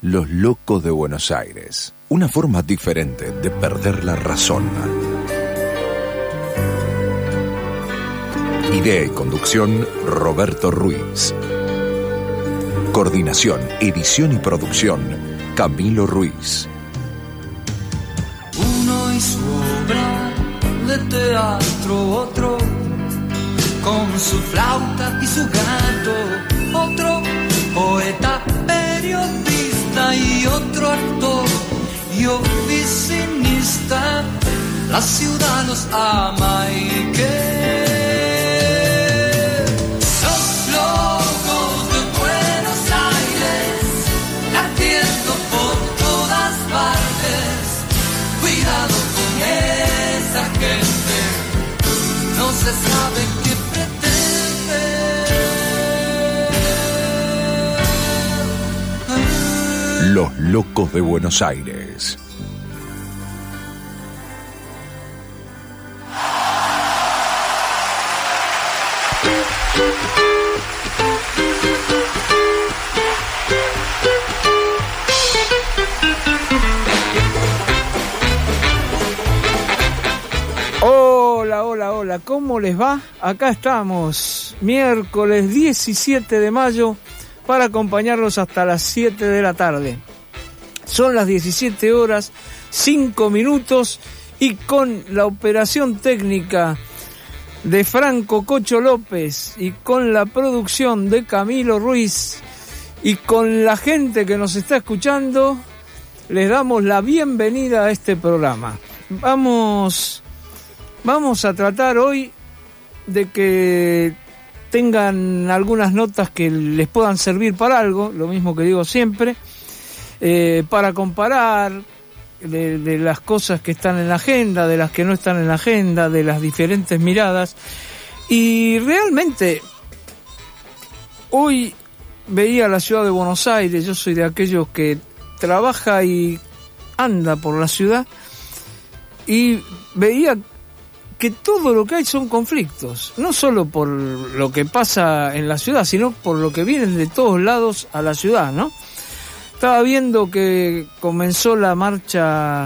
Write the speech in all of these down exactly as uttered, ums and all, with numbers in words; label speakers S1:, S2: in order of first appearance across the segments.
S1: Los locos de Buenos Aires. Una forma diferente de perder la razón. Idea y conducción, Roberto Ruiz. Coordinación, edición y producción, Camilo Ruiz.
S2: Uno y su obra de teatro, otro con su flauta y su gato, otro poeta, periodista y otro actor y oficinista. La ciudad los ama y que los locos de Buenos Aires latiendo por todas partes. Cuidado con esa gente, no se sabe qué pretende.
S1: Los locos de Buenos Aires.
S3: Hola, hola, hola, ¿cómo les va? Acá estamos, miércoles diecisiete de mayo, para acompañarlos hasta las siete de la tarde. Son las diecisiete horas, cinco minutos, y con la operación técnica de Franco Cocho López, y con la producción de Camilo Ruiz, y con la gente que nos está escuchando, les damos la bienvenida a este programa. Vamos... Vamos a tratar hoy de que tengan algunas notas que les puedan servir para algo, lo mismo que digo siempre, eh, para comparar de, de las cosas que están en la agenda, de las que no están en la agenda, de las diferentes miradas. Y realmente, hoy veía la ciudad de Buenos Aires, yo soy de aquellos que trabaja y anda por la ciudad, y veía que todo lo que hay son conflictos, no solo por lo que pasa en la ciudad, sino por lo que vienen de todos lados a la ciudad, ¿no? Estaba viendo que comenzó la marcha,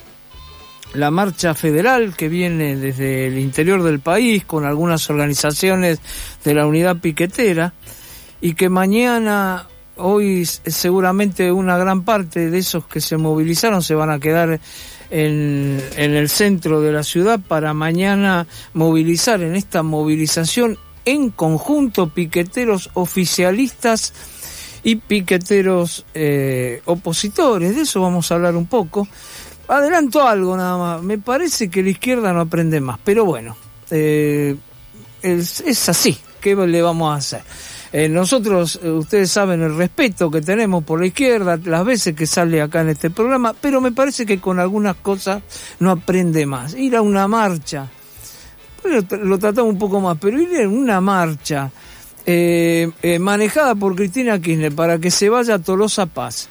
S3: la marcha federal que viene desde el interior del país con algunas organizaciones de la unidad piquetera, y que mañana, hoy seguramente una gran parte de esos que se movilizaron se van a quedar En, en el centro de la ciudad para mañana movilizar en esta movilización en conjunto piqueteros oficialistas y piqueteros eh, opositores. De eso vamos a hablar un poco. Adelanto algo nada más, me parece que la izquierda no aprende más, pero bueno, eh, es, es así, ¿qué le vamos a hacer? Eh, nosotros, eh, ustedes saben el respeto que tenemos por la izquierda, las veces que sale acá en este programa, pero me parece que con algunas cosas no aprende más. Ir a una marcha, lo, lo tratamos un poco más, pero ir a una marcha eh, eh, manejada por Cristina Kirchner para que se vaya a Tolosa Paz,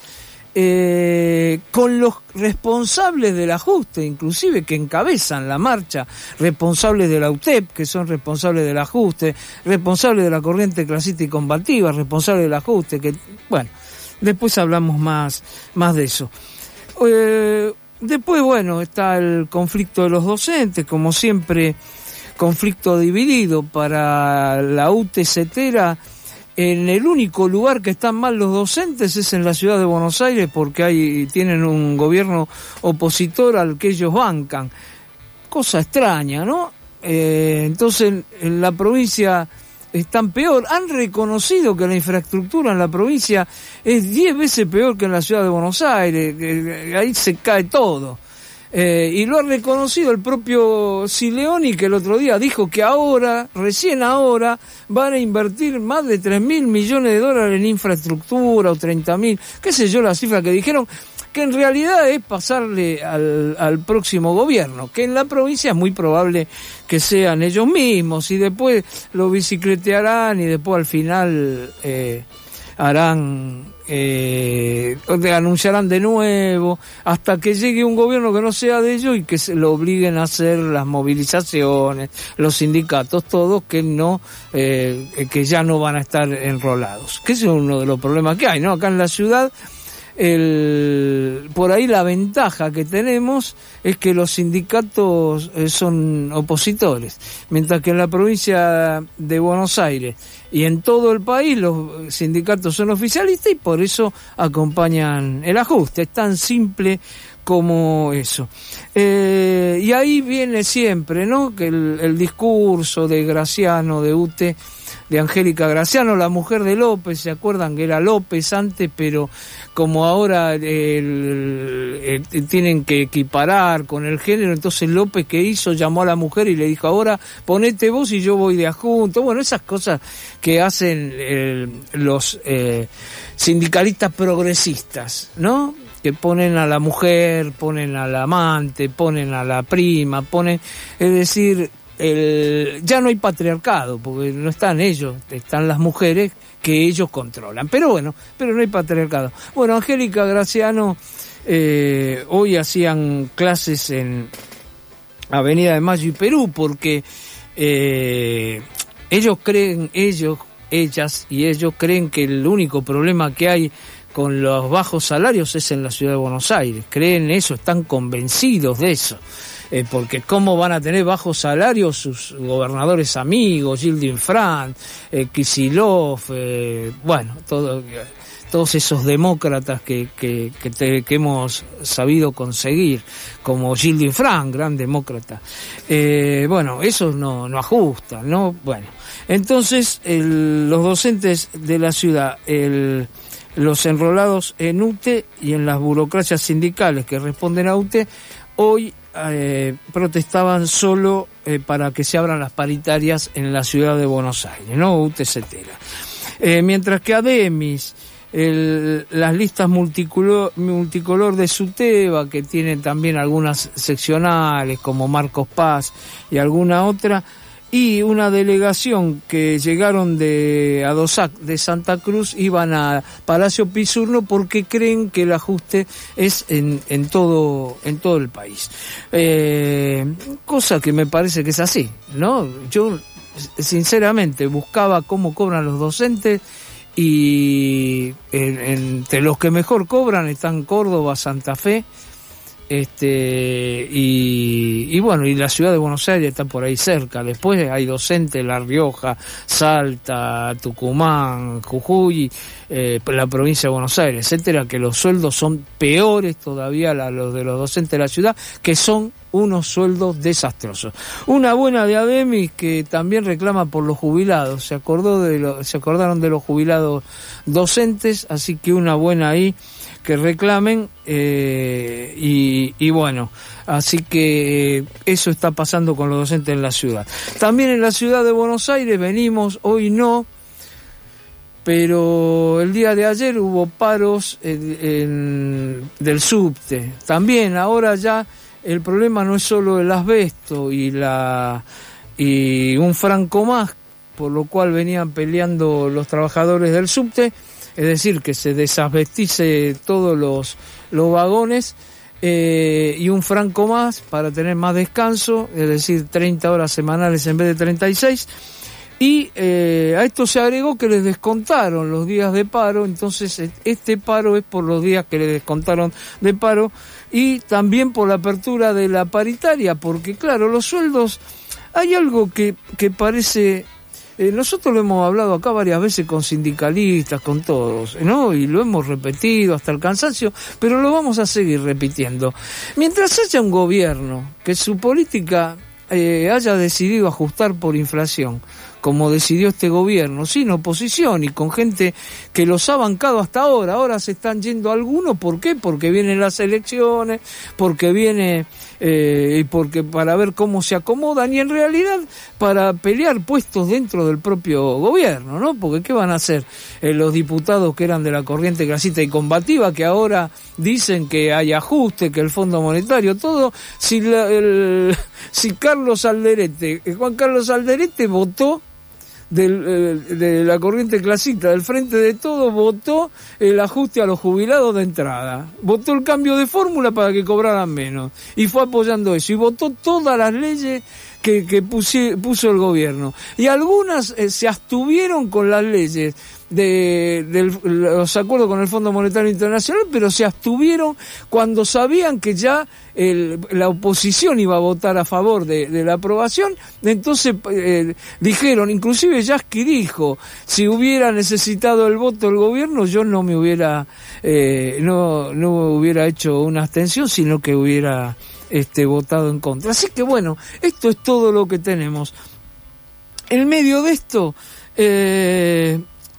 S3: eh, con los responsables del ajuste, inclusive que encabezan la marcha, responsables de la U T E P, que son responsables del ajuste, responsables de la corriente clasista y combativa, responsables del ajuste, que bueno, después hablamos más, más de eso. Eh, después, bueno, está el conflicto de los docentes, como siempre, conflicto dividido para la U T E Cetera. En el único lugar que están mal los docentes es en la ciudad de Buenos Aires, porque hay, tienen un gobierno opositor al que ellos bancan. Cosa extraña, ¿no? Eh, entonces, en, en la provincia están peor. Han reconocido que la infraestructura en la provincia es diez veces peor que en la ciudad de Buenos Aires, que ahí se cae todo. Eh, y lo ha reconocido el propio Sileoni, que el otro día dijo que ahora, recién ahora, van a invertir más de tres mil millones de dólares en infraestructura, o treinta mil, qué sé yo, la cifra que dijeron, que en realidad es pasarle al, al próximo gobierno, que en la provincia es muy probable que sean ellos mismos, y después lo bicicletearán, y después al final eh, harán... Eh, anunciarán de nuevo hasta que llegue un gobierno que no sea de ellos y que se lo obliguen a hacer las movilizaciones, los sindicatos, todos que no eh, que ya no van a estar enrolados, que ese es uno de los problemas que hay, ¿no? Acá en la ciudad el, por ahí la ventaja que tenemos es que los sindicatos eh, son opositores, mientras que en la provincia de Buenos Aires y en todo el país los sindicatos son oficialistas y por eso acompañan el ajuste. Es tan simple como eso. Eh, y ahí viene siempre, ¿no?, que el, el discurso de Graciano, de U T E, de Angélica Graciano, la mujer de López. ¿Se acuerdan que era López antes, pero como ahora el, el, el, tienen que equiparar con el género, entonces López, ¿qué hizo? Llamó a la mujer y le dijo, ahora ponete vos y yo voy de adjunto. Bueno, esas cosas que hacen eh, los eh, sindicalistas progresistas, ¿no?, que ponen a la mujer, ponen al amante, ponen a la prima, ponen, es decir, el, ya no hay patriarcado, porque no están ellos, están las mujeres que ellos controlan. Pero bueno, pero no hay patriarcado. Bueno, Angélica Graciano, eh, hoy hacían clases en Avenida de Mayo y Perú, porque eh, ellos creen, ellos, ellas y ellos creen que el único problema que hay con los bajos salarios es en la ciudad de Buenos Aires. Creen eso, están convencidos de eso. Eh, porque cómo van a tener bajos salarios sus gobernadores amigos, Gildo Infran, eh, Kicillof, eh, bueno, todo, todos esos demócratas que, que, que, te, que hemos sabido conseguir, como Gildo Infran, gran demócrata. Eh, bueno, eso no, no ajusta, ¿no? Bueno, entonces el, los docentes de la ciudad, el... los enrolados en U T E y en las burocracias sindicales que responden a U T E, hoy eh, protestaban solo eh, para que se abran las paritarias en la ciudad de Buenos Aires, ¿no? U T E Cetera. Eh, mientras que Ademis, el, las listas multicolor, multicolor de SUTEBA, que tienen también algunas seccionales como Marcos Paz y alguna otra, y una delegación que llegaron de Adosac de Santa Cruz, iban a Palacio Pisurno porque creen que el ajuste es en, en todo en todo el país. Eh, cosa que me parece que es así, ¿no? Yo, sinceramente, buscaba cómo cobran los docentes y en, entre los que mejor cobran están Córdoba, Santa Fe, este y, y bueno, y la ciudad de Buenos Aires está por ahí cerca. Después hay docentes La Rioja, Salta, Tucumán, Jujuy, eh, la provincia de Buenos Aires, etcétera, que los sueldos son peores todavía la, los de los docentes de la ciudad, que son unos sueldos desastrosos. Una buena de Ademis que también reclama por los jubilados, se acordó de lo, se acordaron de los jubilados docentes, así que una buena ahí que reclamen, eh, y, y bueno, así que eh, eso está pasando con los docentes en la ciudad. También en la ciudad de Buenos Aires venimos, hoy no, pero el día de ayer hubo paros en, en, del subte. También ahora ya el problema no es solo el asbesto y la y un franco más, por lo cual venían peleando los trabajadores del subte, es decir, que se desasbestice todos los, los vagones, eh, y un franco más para tener más descanso, es decir, treinta horas semanales en vez de treinta y seis, y eh, a esto se agregó que les descontaron los días de paro, entonces este paro es por los días que les descontaron de paro, y también por la apertura de la paritaria, porque claro, los sueldos, hay algo que, que parece... Eh, nosotros lo hemos hablado acá varias veces con sindicalistas, con todos, ¿no? Y lo hemos repetido hasta el cansancio, pero lo vamos a seguir repitiendo. Mientras haya un gobierno que su política eh, haya decidido ajustar por inflación, como decidió este gobierno, sin oposición y con gente que los ha bancado hasta ahora. Ahora se están yendo algunos, ¿por qué? Porque vienen las elecciones, porque viene eh, y porque para ver cómo se acomodan, y en realidad para pelear puestos dentro del propio gobierno, ¿no? Porque ¿qué van a hacer eh, los diputados que eran de la corriente clasista y combativa, que ahora dicen que hay ajuste, que el Fondo Monetario, todo, si, la, el, si Carlos Alderete, Juan Carlos Alderete votó Del, eh, de la corriente clasista, del Frente de Todos, votó el ajuste a los jubilados de entrada, votó el cambio de fórmula para que cobraran menos, y fue apoyando eso, y votó todas las leyes que, que pusi, puso el gobierno, y algunas eh, se abstuvieron con las leyes de, de los acuerdos con el Fondo Monetario Internacional, pero se abstuvieron cuando sabían que ya el, la oposición iba a votar a favor de, de la aprobación. Entonces eh, dijeron, inclusive Yasky dijo, si hubiera necesitado el voto del gobierno, yo no me hubiera eh, no no hubiera hecho una abstención, sino que hubiera este votado en contra. Así que bueno, esto es todo lo que tenemos. En medio de esto, eh,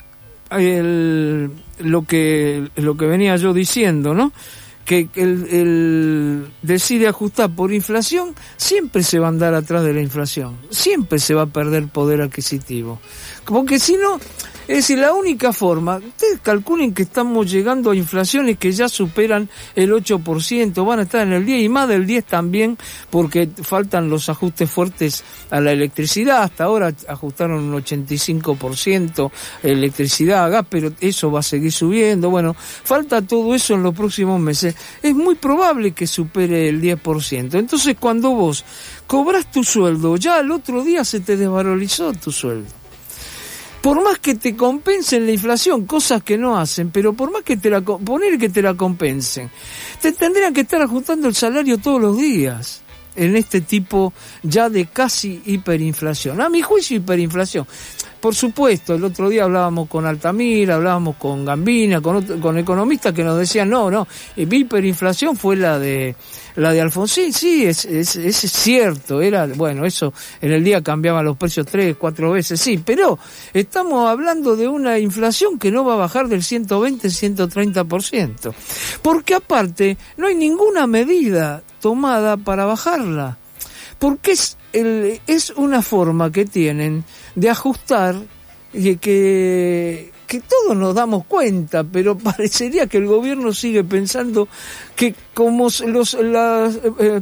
S3: el, lo que lo que venía yo diciendo, ¿no? Que el, el decide ajustar por inflación, siempre se va a andar atrás de la inflación, siempre se va a perder poder adquisitivo, porque si no, es decir, la única forma, ustedes calculen que estamos llegando a inflaciones que ya superan el ocho por ciento, van a estar en el diez y más del diez también, porque faltan los ajustes fuertes a la electricidad. Hasta ahora ajustaron un ochenta y cinco por ciento electricidad, gas, pero eso va a seguir subiendo. Bueno, falta todo eso en los próximos meses. Es muy probable que supere el diez por ciento. Entonces, cuando vos cobras tu sueldo, ya al otro día se te desvalorizó tu sueldo. Por más que te compensen la inflación, cosas que no hacen, pero por más que te la poner que te la compensen, te tendrían que estar ajustando el salario todos los días en este tipo ya de casi hiperinflación. A mi juicio, hiperinflación. Por supuesto, el otro día hablábamos con Altamira, hablábamos con Gambina, con, otro, con economistas que nos decían, no, no, hiperinflación fue la de la de Alfonsín. Sí, es, es, es cierto, era, bueno, eso en el día cambiaban los precios tres, cuatro veces, sí, pero estamos hablando de una inflación que no va a bajar del ciento veinte, ciento treinta por ciento. Porque aparte, no hay ninguna medida tomada para bajarla. Porque es, el, es una forma que tienen de ajustar y que, que todos nos damos cuenta, pero parecería que el gobierno sigue pensando que como los las eh,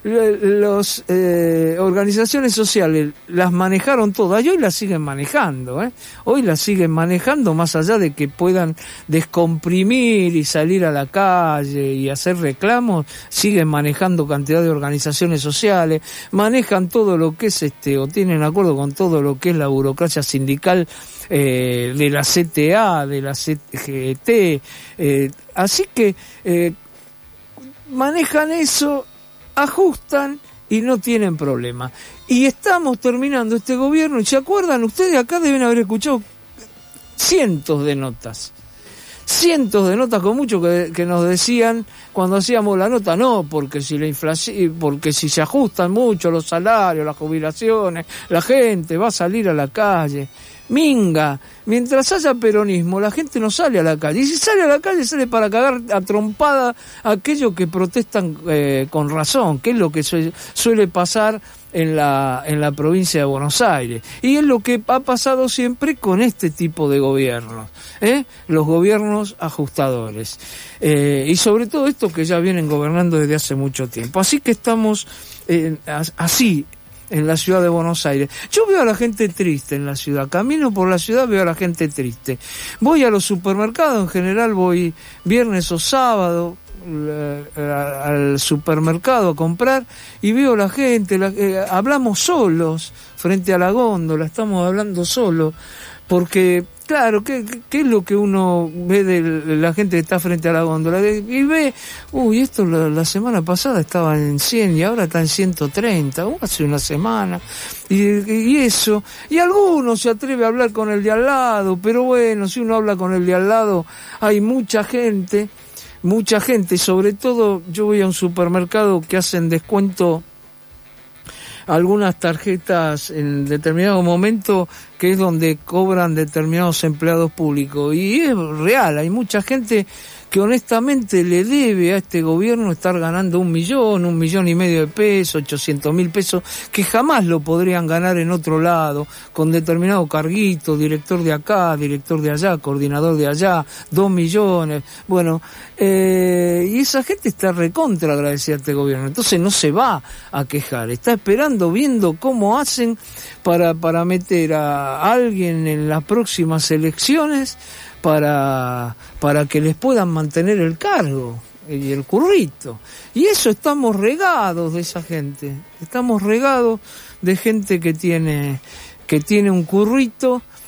S3: las eh, organizaciones sociales las manejaron todas y hoy las siguen manejando, ¿eh? Hoy las siguen manejando más allá de que puedan descomprimir y salir a la calle y hacer reclamos, siguen manejando cantidad de organizaciones sociales, manejan todo lo que es este, o tienen acuerdo con todo lo que es la burocracia sindical eh, de la C T A, de la C G T, eh, así que eh, manejan eso, ajustan y no tienen problema. Y estamos terminando este gobierno, y ¿se acuerdan? Ustedes acá deben haber escuchado cientos de notas, cientos de notas con mucho que, que nos decían cuando hacíamos la nota, no, porque si la inflación, porque si se ajustan mucho los salarios, las jubilaciones, la gente va a salir a la calle. Minga, mientras haya peronismo, la gente no sale a la calle. Y si sale a la calle, sale para cagar a trompada a aquellos que protestan eh, con razón, que es lo que su- suele pasar en la en la provincia de Buenos Aires. Y es lo que ha pasado siempre con este tipo de gobiernos, ¿eh? Los gobiernos ajustadores. Eh, y sobre todo estos que ya vienen gobernando desde hace mucho tiempo. Así que estamos eh, así en la ciudad de Buenos Aires. Yo veo a la gente triste en la ciudad, camino por la ciudad, veo a la gente triste. Voy a los supermercados, en general voy viernes o sábado la, al supermercado a comprar y veo a la gente, la, eh, hablamos solos frente a la góndola, estamos hablando solos, porque claro, ¿qué, ¿qué es lo que uno ve de la gente que está frente a la góndola? Y ve, uy, esto la, la semana pasada estaba en cien y ahora está en ciento treinta, uh, hace una semana, y, y eso, y alguno se atreve a hablar con el de al lado, pero bueno, si uno habla con el de al lado, hay mucha gente, mucha gente, sobre todo yo voy a un supermercado que hacen descuento algunas tarjetas en determinado momento, que es donde cobran determinados empleados públicos, y es real, hay mucha gente que honestamente le debe a este gobierno estar ganando un millón, un millón y medio de pesos, ochocientos mil pesos, que jamás lo podrían ganar en otro lado, con determinado carguito, director de acá, director de allá, coordinador de allá, dos millones, bueno, eh, y esa gente está recontra agradecida a este gobierno, entonces no se va a quejar, está esperando, viendo cómo hacen para, para meter a alguien en las próximas elecciones, para para que les puedan mantener el cargo y el currito. Y eso estamos regados de esa gente. Estamos regados de gente que tiene que tiene un currito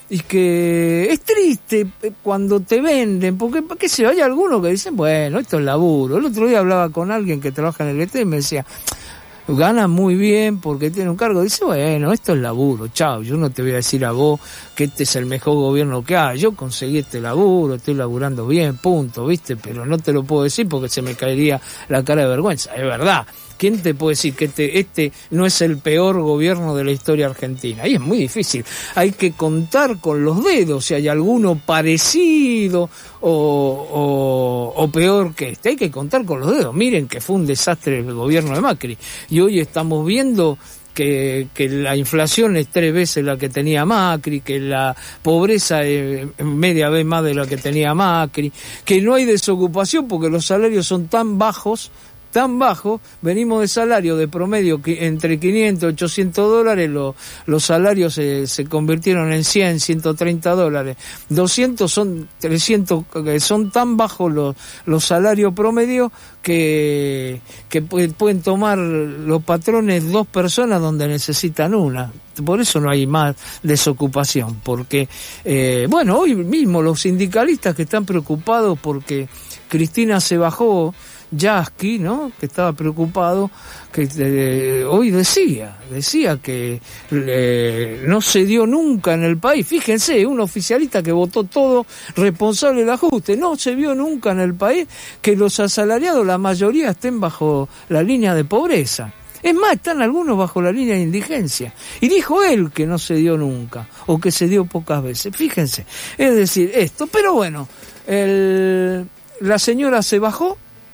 S3: y que es triste cuando te venden, porque qué sé, hay algunos que dicen, bueno, esto es laburo. El otro día hablaba con alguien que trabaja en el E T y me decía, gana muy bien porque tiene un cargo. Dice, bueno, esto es laburo, chao, yo no te voy a decir a vos que este es el mejor gobierno que hay, yo conseguí este laburo, estoy laburando bien, punto, ¿viste? Pero no te lo puedo decir porque se me caería la cara de vergüenza, es verdad. ¿Quién te puede decir que este, este no es el peor gobierno de la historia argentina? Y es muy difícil. Hay que contar con los dedos si hay alguno parecido o, o, o peor que este. Hay que contar con los dedos. Miren que fue un desastre el gobierno de Macri. Y hoy estamos viendo que, que la inflación es tres veces la que tenía Macri, que la pobreza es media vez más de la que tenía Macri, que no hay desocupación porque los salarios son tan bajos, tan bajo, venimos de salario de promedio que entre quinientos y ochocientos dólares, lo, los salarios se, se convirtieron en cien, ciento treinta dólares, doscientos son trescientos, son tan bajos los, los salarios promedio que, que pueden tomar los patrones dos personas donde necesitan una. Por eso no hay más desocupación, porque, eh, bueno, hoy mismo los sindicalistas que están preocupados porque Cristina se bajó, Yasky, ¿no?, que estaba preocupado, que eh, hoy decía, decía que eh, no se dio nunca en el país, fíjense, un oficialista que votó todo responsable del ajuste, no se vio nunca en el país que los asalariados, la mayoría, estén bajo la línea de pobreza. Es más, están algunos bajo la línea de indigencia. Y dijo él que no se dio nunca, o que se dio pocas veces. Fíjense, es decir, esto. Pero bueno, el, la señora se bajó,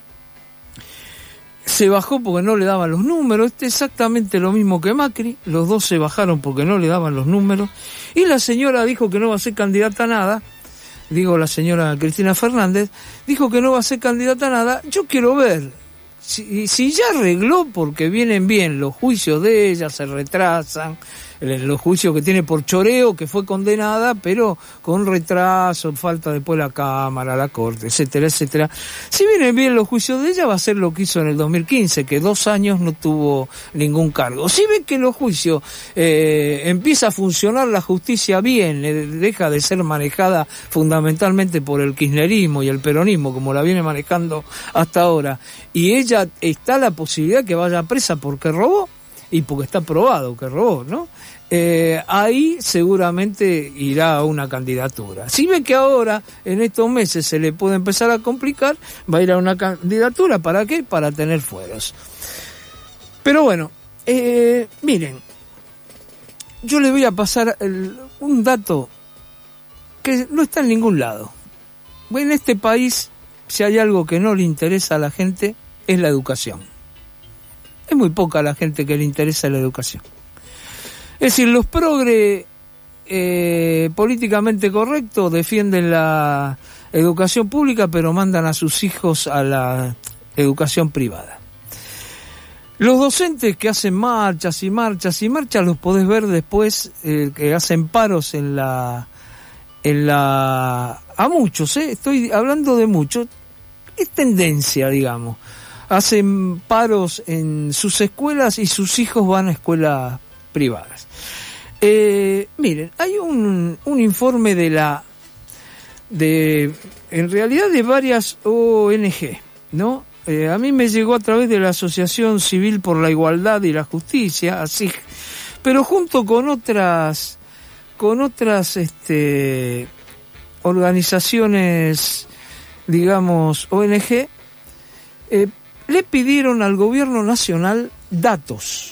S3: se bajó porque no le daban los números, este es exactamente lo mismo que Macri, los dos se bajaron porque no le daban los números, y la señora dijo que no va a ser candidata a nada, digo la señora Cristina Fernández, dijo que no va a ser candidata a nada. Yo quiero ver, si, si ya arregló, porque vienen bien los juicios de ella, se retrasan, los juicios que tiene por choreo, que fue condenada, pero con retraso, falta después la Cámara, la Corte, etcétera, etcétera. Si vienen bien los juicios de ella, va a ser lo que hizo en el dos mil quince, que dos años no tuvo ningún cargo. Si ven que en los juicios eh, empieza a funcionar la justicia bien, eh, deja de ser manejada fundamentalmente por el kirchnerismo y el peronismo, como la viene manejando hasta ahora, y ella está la posibilidad que vaya presa porque robó, y porque está probado que robó, ¿no? Eh, ahí seguramente irá a una candidatura. Si ve que ahora, en estos meses, se le puede empezar a complicar, va a ir a una candidatura. ¿Para qué? Para tener fueros. Pero bueno, eh, miren, yo le voy a pasar el, un dato que no está en ningún lado. En este país, si hay algo que no le interesa a la gente, es la educación. Es muy poca la gente que le interesa la educación. Es decir, los progres eh, políticamente correctos defienden la educación pública, pero mandan a sus hijos a la educación privada. Los docentes que hacen marchas y marchas y marchas, los podés ver después, eh, que hacen paros en la... en la a muchos, eh, estoy hablando de muchos, es tendencia, digamos. Hacen paros en sus escuelas y sus hijos van a escuelas privadas. Eh, miren, hay un, un informe de la, de, en realidad de varias O N G, ¿no? Eh, a mí me llegó a través de la Asociación Civil por la Igualdad y la Justicia, así, pero junto con otras, con otras, este, organizaciones, digamos, O N G, eh, le pidieron al gobierno nacional datos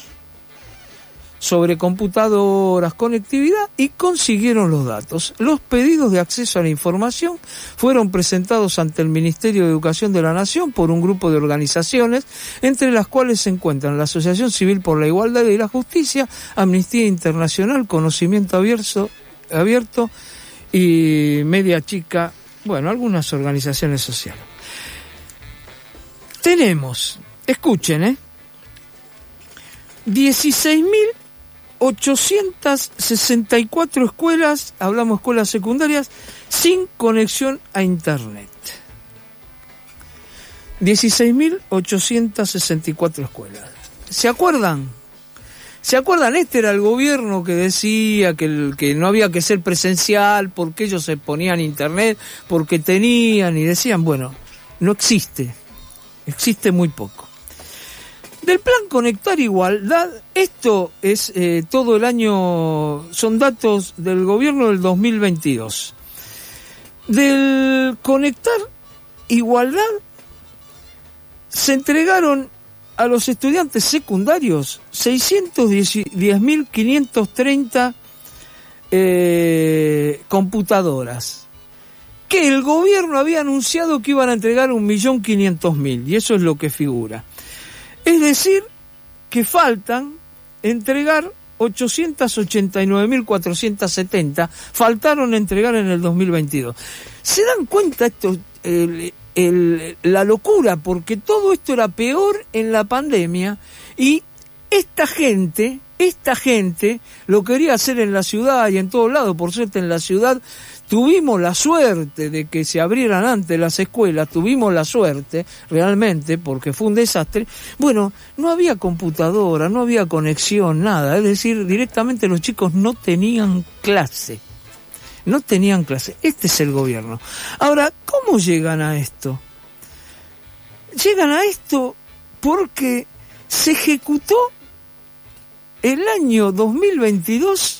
S3: sobre computadoras, conectividad, y consiguieron los datos. Los pedidos de acceso a la información fueron presentados ante el Ministerio de Educación de la Nación por un grupo de organizaciones, entre las cuales se encuentran la Asociación Civil por la Igualdad y la Justicia, Amnistía Internacional, Conocimiento Abierto, abierto y Media Chica, bueno, algunas organizaciones sociales. Tenemos, escuchen, ¿eh? dieciséis mil ochocientas sesenta y cuatro escuelas, hablamos escuelas secundarias, sin conexión a Internet. dieciséis mil ochocientas sesenta y cuatro escuelas. ¿Se acuerdan ¿Se acuerdan? Este era el gobierno que decía que, el, que no había que ser presencial porque ellos se ponían internet, porque tenían y decían, bueno, no existe, existe muy poco. Del plan Conectar Igualdad, esto es eh, todo el año, son datos del gobierno del dos mil veintidós. Del Conectar Igualdad se entregaron a los estudiantes secundarios seiscientos diez mil quinientos treinta eh, computadoras, que el gobierno había anunciado que iban a entregar un millón quinientos mil, y eso es lo que figura. Es decir, que faltan entregar ochocientos ochenta y nueve mil cuatrocientos setenta, faltaron entregar en el dos mil veintidós. ¿Se dan cuenta esto? El, El, la locura, porque todo esto era peor en la pandemia y esta gente, esta gente lo quería hacer en la ciudad y en todos lados. Por suerte en la ciudad tuvimos la suerte de que se abrieran antes las escuelas, tuvimos la suerte realmente porque fue un desastre. Bueno, no había computadora, no había conexión, nada, es decir, directamente los chicos no tenían clase. No tenían clase. Este es el gobierno. Ahora, ¿cómo llegan a esto? Llegan a esto porque se ejecutó el año dos mil veintidós,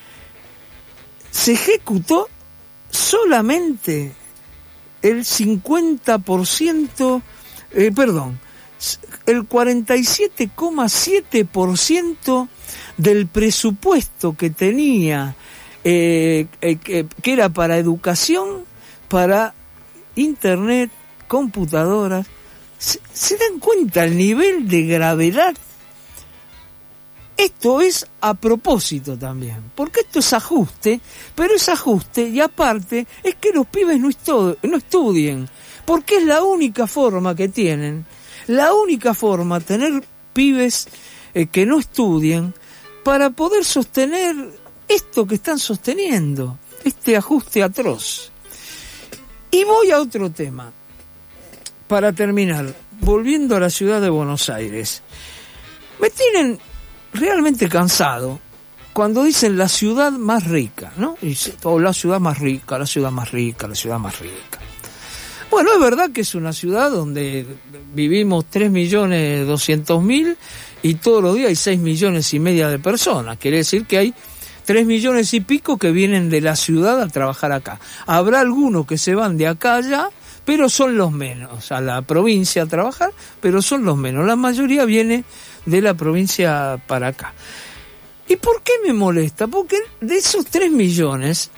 S3: se ejecutó solamente el cincuenta por ciento, eh, perdón, el cuarenta y siete coma siete por ciento del presupuesto que tenía Eh, eh, que, que era para educación, para internet, computadoras. ¿Se, se dan cuenta el nivel de gravedad? Esto es a propósito también, porque esto es ajuste, pero es ajuste y aparte es que los pibes no, estu- no estudien, porque es la única forma que tienen, la única forma tener pibes eh, que no estudien para poder sostener esto que están sosteniendo, este ajuste atroz. Y voy a otro tema, para terminar, volviendo a la ciudad de Buenos Aires. Me tienen realmente cansado cuando dicen la ciudad más rica, ¿no? Y dice, oh, la ciudad más rica, la ciudad más rica, la ciudad más rica. Bueno, es verdad que es una ciudad donde vivimos tres millones doscientos mil y todos los días hay seis millones y media de personas. Quiere decir que hay tres millones y pico que vienen de la ciudad a trabajar acá. Habrá algunos que se van de acá allá, pero son los menos, a la provincia a trabajar, pero son los menos. La mayoría viene de la provincia para acá. ¿Y por qué me molesta? Porque de esos tres millones,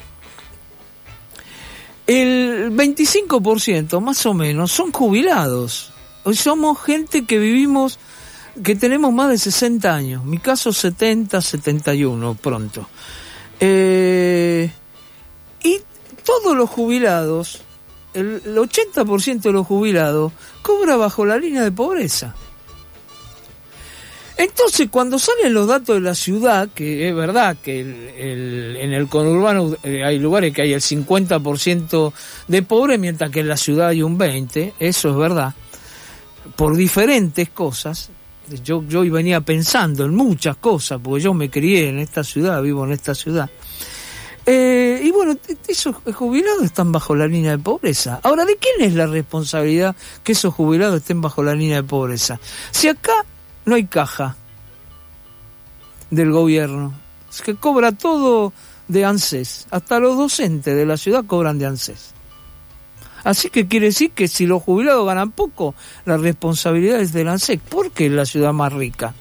S3: el veinticinco por ciento más o menos son jubilados. Hoy somos gente que vivimos, que tenemos más de sesenta años, mi caso setenta, setenta y uno pronto. Eh, y todos los jubilados, el, el ochenta por ciento de los jubilados, cobra bajo la línea de pobreza. Entonces, cuando salen los datos de la ciudad, que es verdad que el, el, en el conurbano eh, hay lugares que hay el cincuenta por ciento de pobres, mientras que en la ciudad hay un veinte por ciento, eso es verdad, por diferentes cosas. Yo, yo venía pensando en muchas cosas, porque yo me crié en esta ciudad, vivo en esta ciudad. Eh, y bueno, esos jubilados están bajo la línea de pobreza. Ahora, ¿de quién es la responsabilidad que esos jubilados estén bajo la línea de pobreza? Si acá no hay caja del gobierno, es que cobra todo de ANSES, hasta los docentes de la ciudad cobran de ANSES. Así que quiere decir que si los jubilados ganan poco, la responsabilidad es del ANSES. ¿Por qué es la ciudad más rica?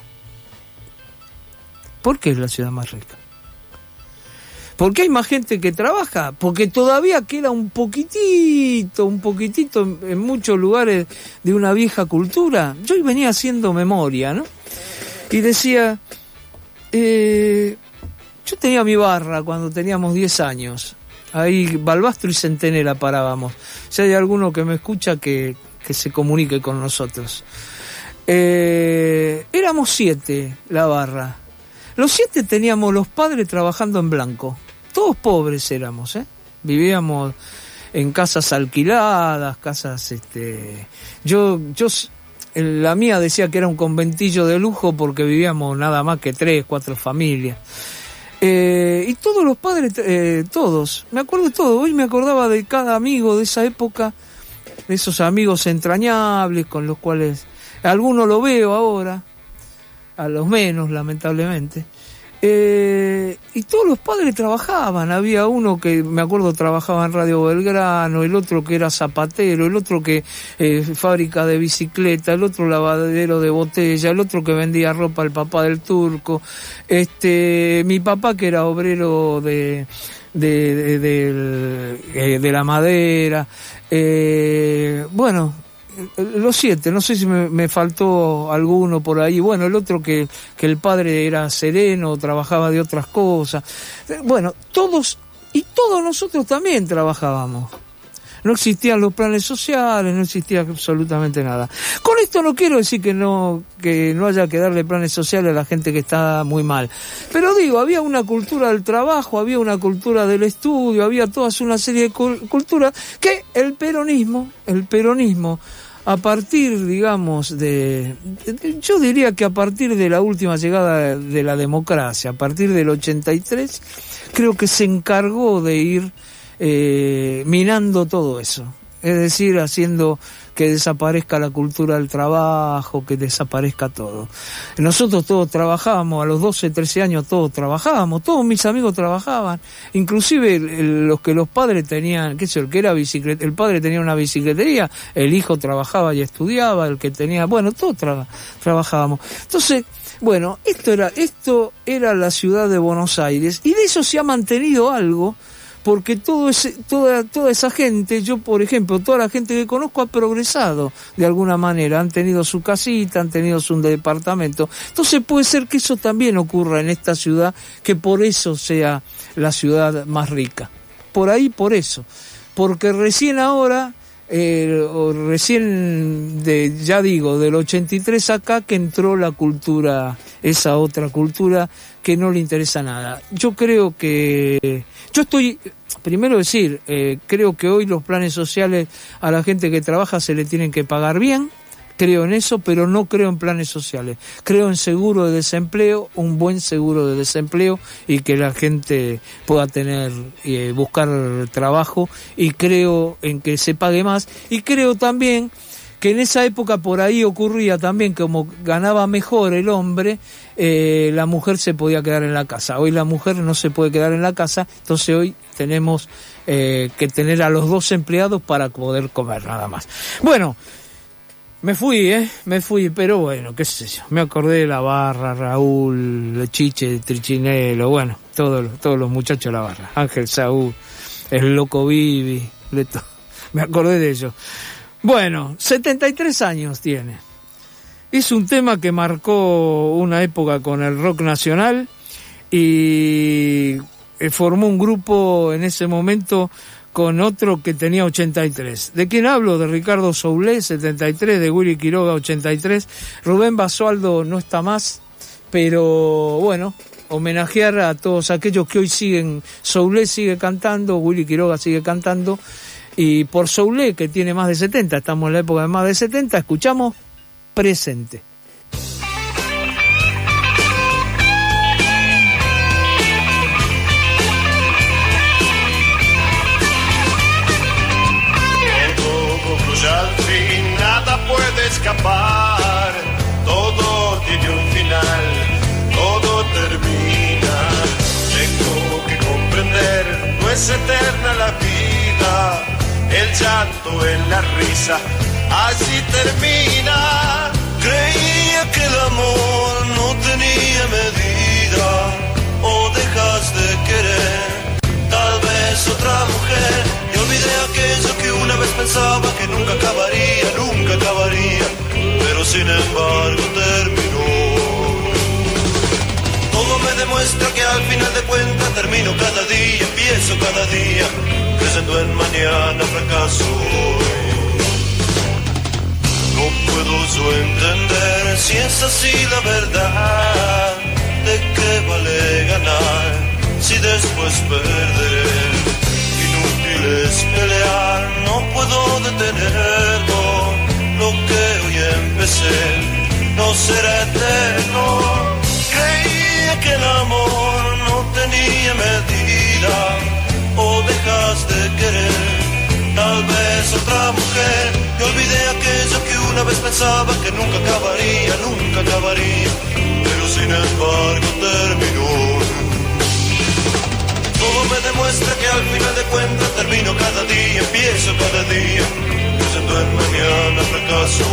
S3: ¿Por qué es la ciudad más rica? ¿Por qué hay más gente que trabaja? Porque todavía queda un poquitito, un poquitito en, en muchos lugares de una vieja cultura. Yo hoy venía haciendo memoria, ¿no? Y decía, eh, yo tenía mi barra cuando teníamos diez años. Ahí Balbastro y Centenera parábamos. Si hay alguno que me escucha, que, que se comunique con nosotros. Eh, éramos siete la barra. Los siete teníamos los padres trabajando en blanco. Todos pobres éramos, ¿eh? Vivíamos en casas alquiladas, casas, este... Yo, yo la mía decía que era un conventillo de lujo porque vivíamos nada más que tres, cuatro familias. Eh, y todos los padres, eh, todos, me acuerdo de todo, hoy me acordaba de cada amigo de esa época, de esos amigos entrañables con los cuales, algunos lo veo ahora, a los menos lamentablemente, eh, y todos los padres trabajaban, había uno que me acuerdo trabajaba en Radio Belgrano, el otro que era zapatero, el otro que eh, fábrica de bicicleta, el otro lavadero de botella, el otro que vendía ropa, el papá del turco, este mi papá que era obrero de de de, de, de, de la madera, eh, bueno, los siete, no sé si me, me faltó alguno por ahí, bueno, el otro que, que el padre era sereno, trabajaba de otras cosas, bueno, todos, y todos nosotros también trabajábamos. No existían los planes sociales, no existía absolutamente nada. Con esto no quiero decir que no que no haya que darle planes sociales a la gente que está muy mal. Pero digo, había una cultura del trabajo, había una cultura del estudio, había toda una serie de culturas que el peronismo, el peronismo, a partir, digamos, de, de... yo diría que a partir de la última llegada de la democracia, a partir del ochenta y tres, creo que se encargó de ir Eh, minando todo eso, es decir, haciendo que desaparezca la cultura del trabajo, que desaparezca todo. Nosotros todos trabajábamos, a los doce, trece años todos trabajábamos, todos mis amigos trabajaban, inclusive el, el, los que los padres tenían, qué sé yo, el que era bicicleta, el padre tenía una bicicletería, el hijo trabajaba y estudiaba, el que tenía, bueno, todos tra- trabajábamos. Entonces, bueno, esto era, esto era la ciudad de Buenos Aires, y de eso se ha mantenido algo, porque todo ese, toda, toda esa gente, yo por ejemplo, toda la gente que conozco ha progresado de alguna manera, han tenido su casita, han tenido su departamento. Entonces puede ser que eso también ocurra en esta ciudad, que por eso sea la ciudad más rica. Por ahí, por eso. Porque recién ahora, eh, o recién, de, ya digo, del ochenta y tres acá, que entró la cultura, esa otra cultura que no le interesa nada. Yo creo que... Yo estoy, primero decir, eh, creo que hoy los planes sociales a la gente que trabaja se le tienen que pagar bien, creo en eso, pero no creo en planes sociales. Creo en seguro de desempleo, un buen seguro de desempleo, y que la gente pueda tener, eh, buscar trabajo, y creo en que se pague más, y creo también que en esa época por ahí ocurría también, como ganaba mejor el hombre, eh, la mujer se podía quedar en la casa. Hoy la mujer no se puede quedar en la casa, entonces hoy tenemos eh, que tener a los dos empleados para poder comer, nada más. Bueno, me fui, ¿eh? Me fui, pero bueno, qué sé yo. Me acordé de la barra, Raúl, Chiche, Trichinelo, bueno, todos, todos los muchachos de la barra. Ángel Saúl, el Loco Vivi, Leto. Me acordé de ellos. Bueno, setenta y tres años tiene. Es un tema que marcó una época con el rock nacional y formó un grupo en ese momento con otro que tenía ochenta y tres. ¿De quién hablo? De Ricardo Soulé, setenta y tres, de Willy Quiroga, ochenta y tres. Rubén Basualdo no está más, pero bueno, homenajear a todos aquellos que hoy siguen. Soulé sigue cantando, Willy Quiroga sigue cantando. Y por Soulé, que tiene más de setenta, estamos en la época de más de setenta, escuchamos Presente.
S4: Todo concluye al fin, nada puede escapar, todo tiene un final, todo termina. Tengo que comprender, no es eterna la vida, el llanto en la risa, así termina. Creía que el amor no tenía medida, o dejas de querer, tal vez otra mujer, y olvidé aquello que una vez pensaba que nunca acabaría, nunca acabaría, pero sin embargo terminó. Todo me demuestra que al final de cuentas termino cada día, empiezo cada día, creyendo en mañana fracaso hoy. No puedo yo entender si es así la verdad, de qué vale ganar si después perderé. Inútil es pelear, no puedo detenerlo, lo que hoy empecé ser, no será eterno. Creía que el amor no tenía medida, o dejas de querer tal vez otra mujer, y olvidé aquello que una vez pensaba que nunca acabaría, nunca acabaría, pero sin embargo terminó. Todo me demuestra que al final de cuentas termino cada día, empiezo cada día, creyendo en mañana fracaso.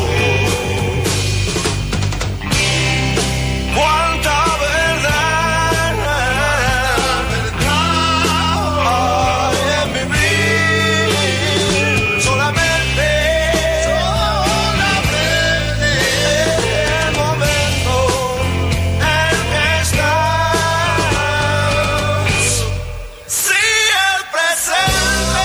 S4: Cuánta verdad hay en vivir, solamente, solamente el momento en que estás. Sí, el presente,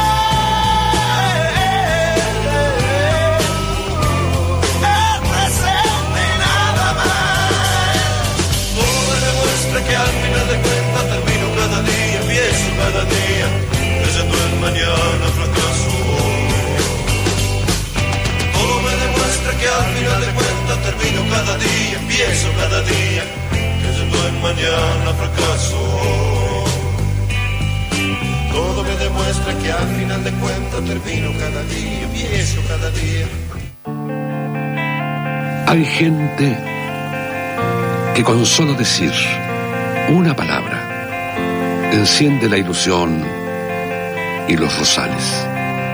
S4: el presente y nada más. Todo me demuestra que al final de cuentas termino cada día, empiezo cada día, creyendo en mañana fracaso. Todo me demuestra que al final de cuentas termino cada día, empiezo cada día, creyendo en mañana fracaso. Todo me demuestra que al final de cuentas termino cada día, empiezo cada día.
S5: Hay gente que con solo decir una palabra enciende la ilusión y los rosales.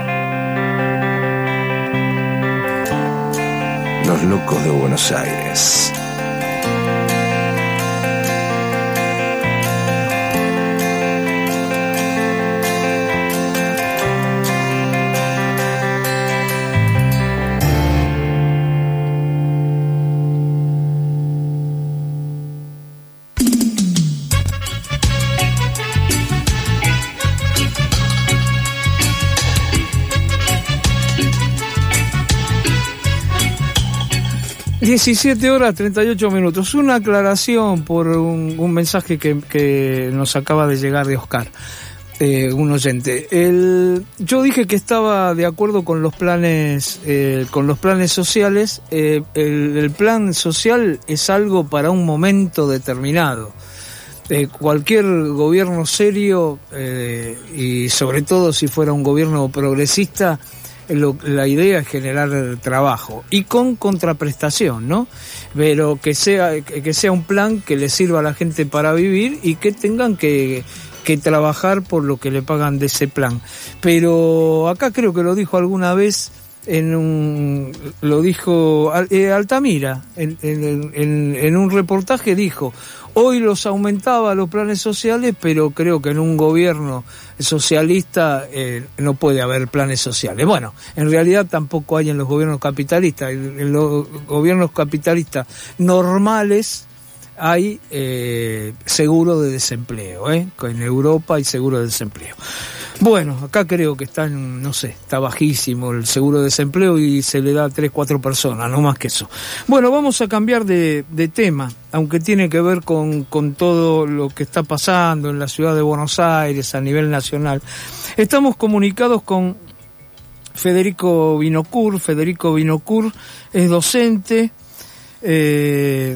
S1: Los locos de Buenos Aires.
S3: diecisiete horas treinta y ocho minutos. Una aclaración por un, un mensaje que, que nos acaba de llegar de Oscar, eh, un oyente. El, yo dije que estaba de acuerdo con los planes, eh, con los planes sociales. Eh, el, el plan social es algo para un momento determinado. Eh, cualquier gobierno serio, eh, y sobre todo si fuera un gobierno progresista, Lo, la idea es generar trabajo y con contraprestación, ¿no? Pero que sea que sea un plan que le sirva a la gente para vivir y que tengan que, que trabajar por lo que le pagan de ese plan. Pero acá creo que lo dijo alguna vez en un lo dijo eh, Altamira en, en, en, en un reportaje, dijo: hoy los aumentaba los planes sociales, pero creo que en un gobierno socialista eh, no puede haber planes sociales. Bueno, en realidad tampoco hay en los gobiernos capitalistas. En los gobiernos capitalistas normales hay eh, seguro de desempleo, ¿eh? En Europa hay seguro de desempleo. Bueno, acá creo que está, en, no sé, está bajísimo el seguro de desempleo y se le da a tres, cuatro personas, no más que eso. Bueno, vamos a cambiar de, de tema, aunque tiene que ver con, con todo lo que está pasando en la ciudad de Buenos Aires a nivel nacional. Estamos comunicados con Federico Vinokur. Federico Vinokur es docente, eh,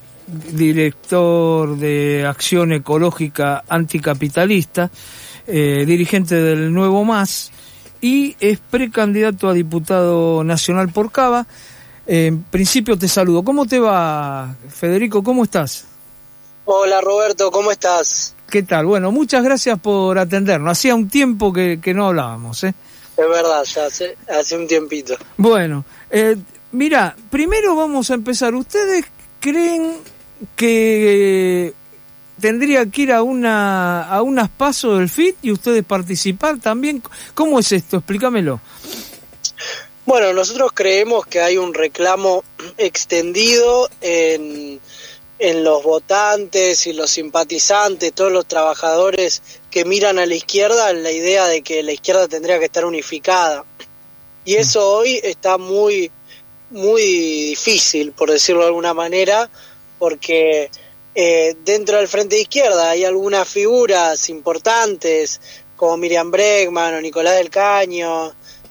S3: director de Acción Ecológica Anticapitalista, eh, dirigente del Nuevo Más y es precandidato a diputado nacional por Cava. Eh, en principio te saludo. ¿Cómo te va, Federico? ¿Cómo estás?
S6: Hola, Roberto, ¿cómo estás?
S3: ¿Qué tal? Bueno, muchas gracias por atendernos. Hacía un tiempo que, que no hablábamos, ¿eh?
S6: Es verdad, ya hace, hace un tiempito.
S3: Bueno, eh, mira, primero vamos a empezar. ¿Ustedes creen que tendría que ir a una a unas pasos del F I T y ustedes participar también? ¿Cómo es esto? Explícamelo.
S6: Bueno, nosotros creemos que hay un reclamo extendido en, en los votantes y los simpatizantes, todos los trabajadores que miran a la izquierda, en la idea de que la izquierda tendría que estar unificada. Y eso hoy está muy, muy difícil, por decirlo de alguna manera, porque eh, dentro del Frente de Izquierda hay algunas figuras importantes como Miriam Bregman o Nicolás del Caño,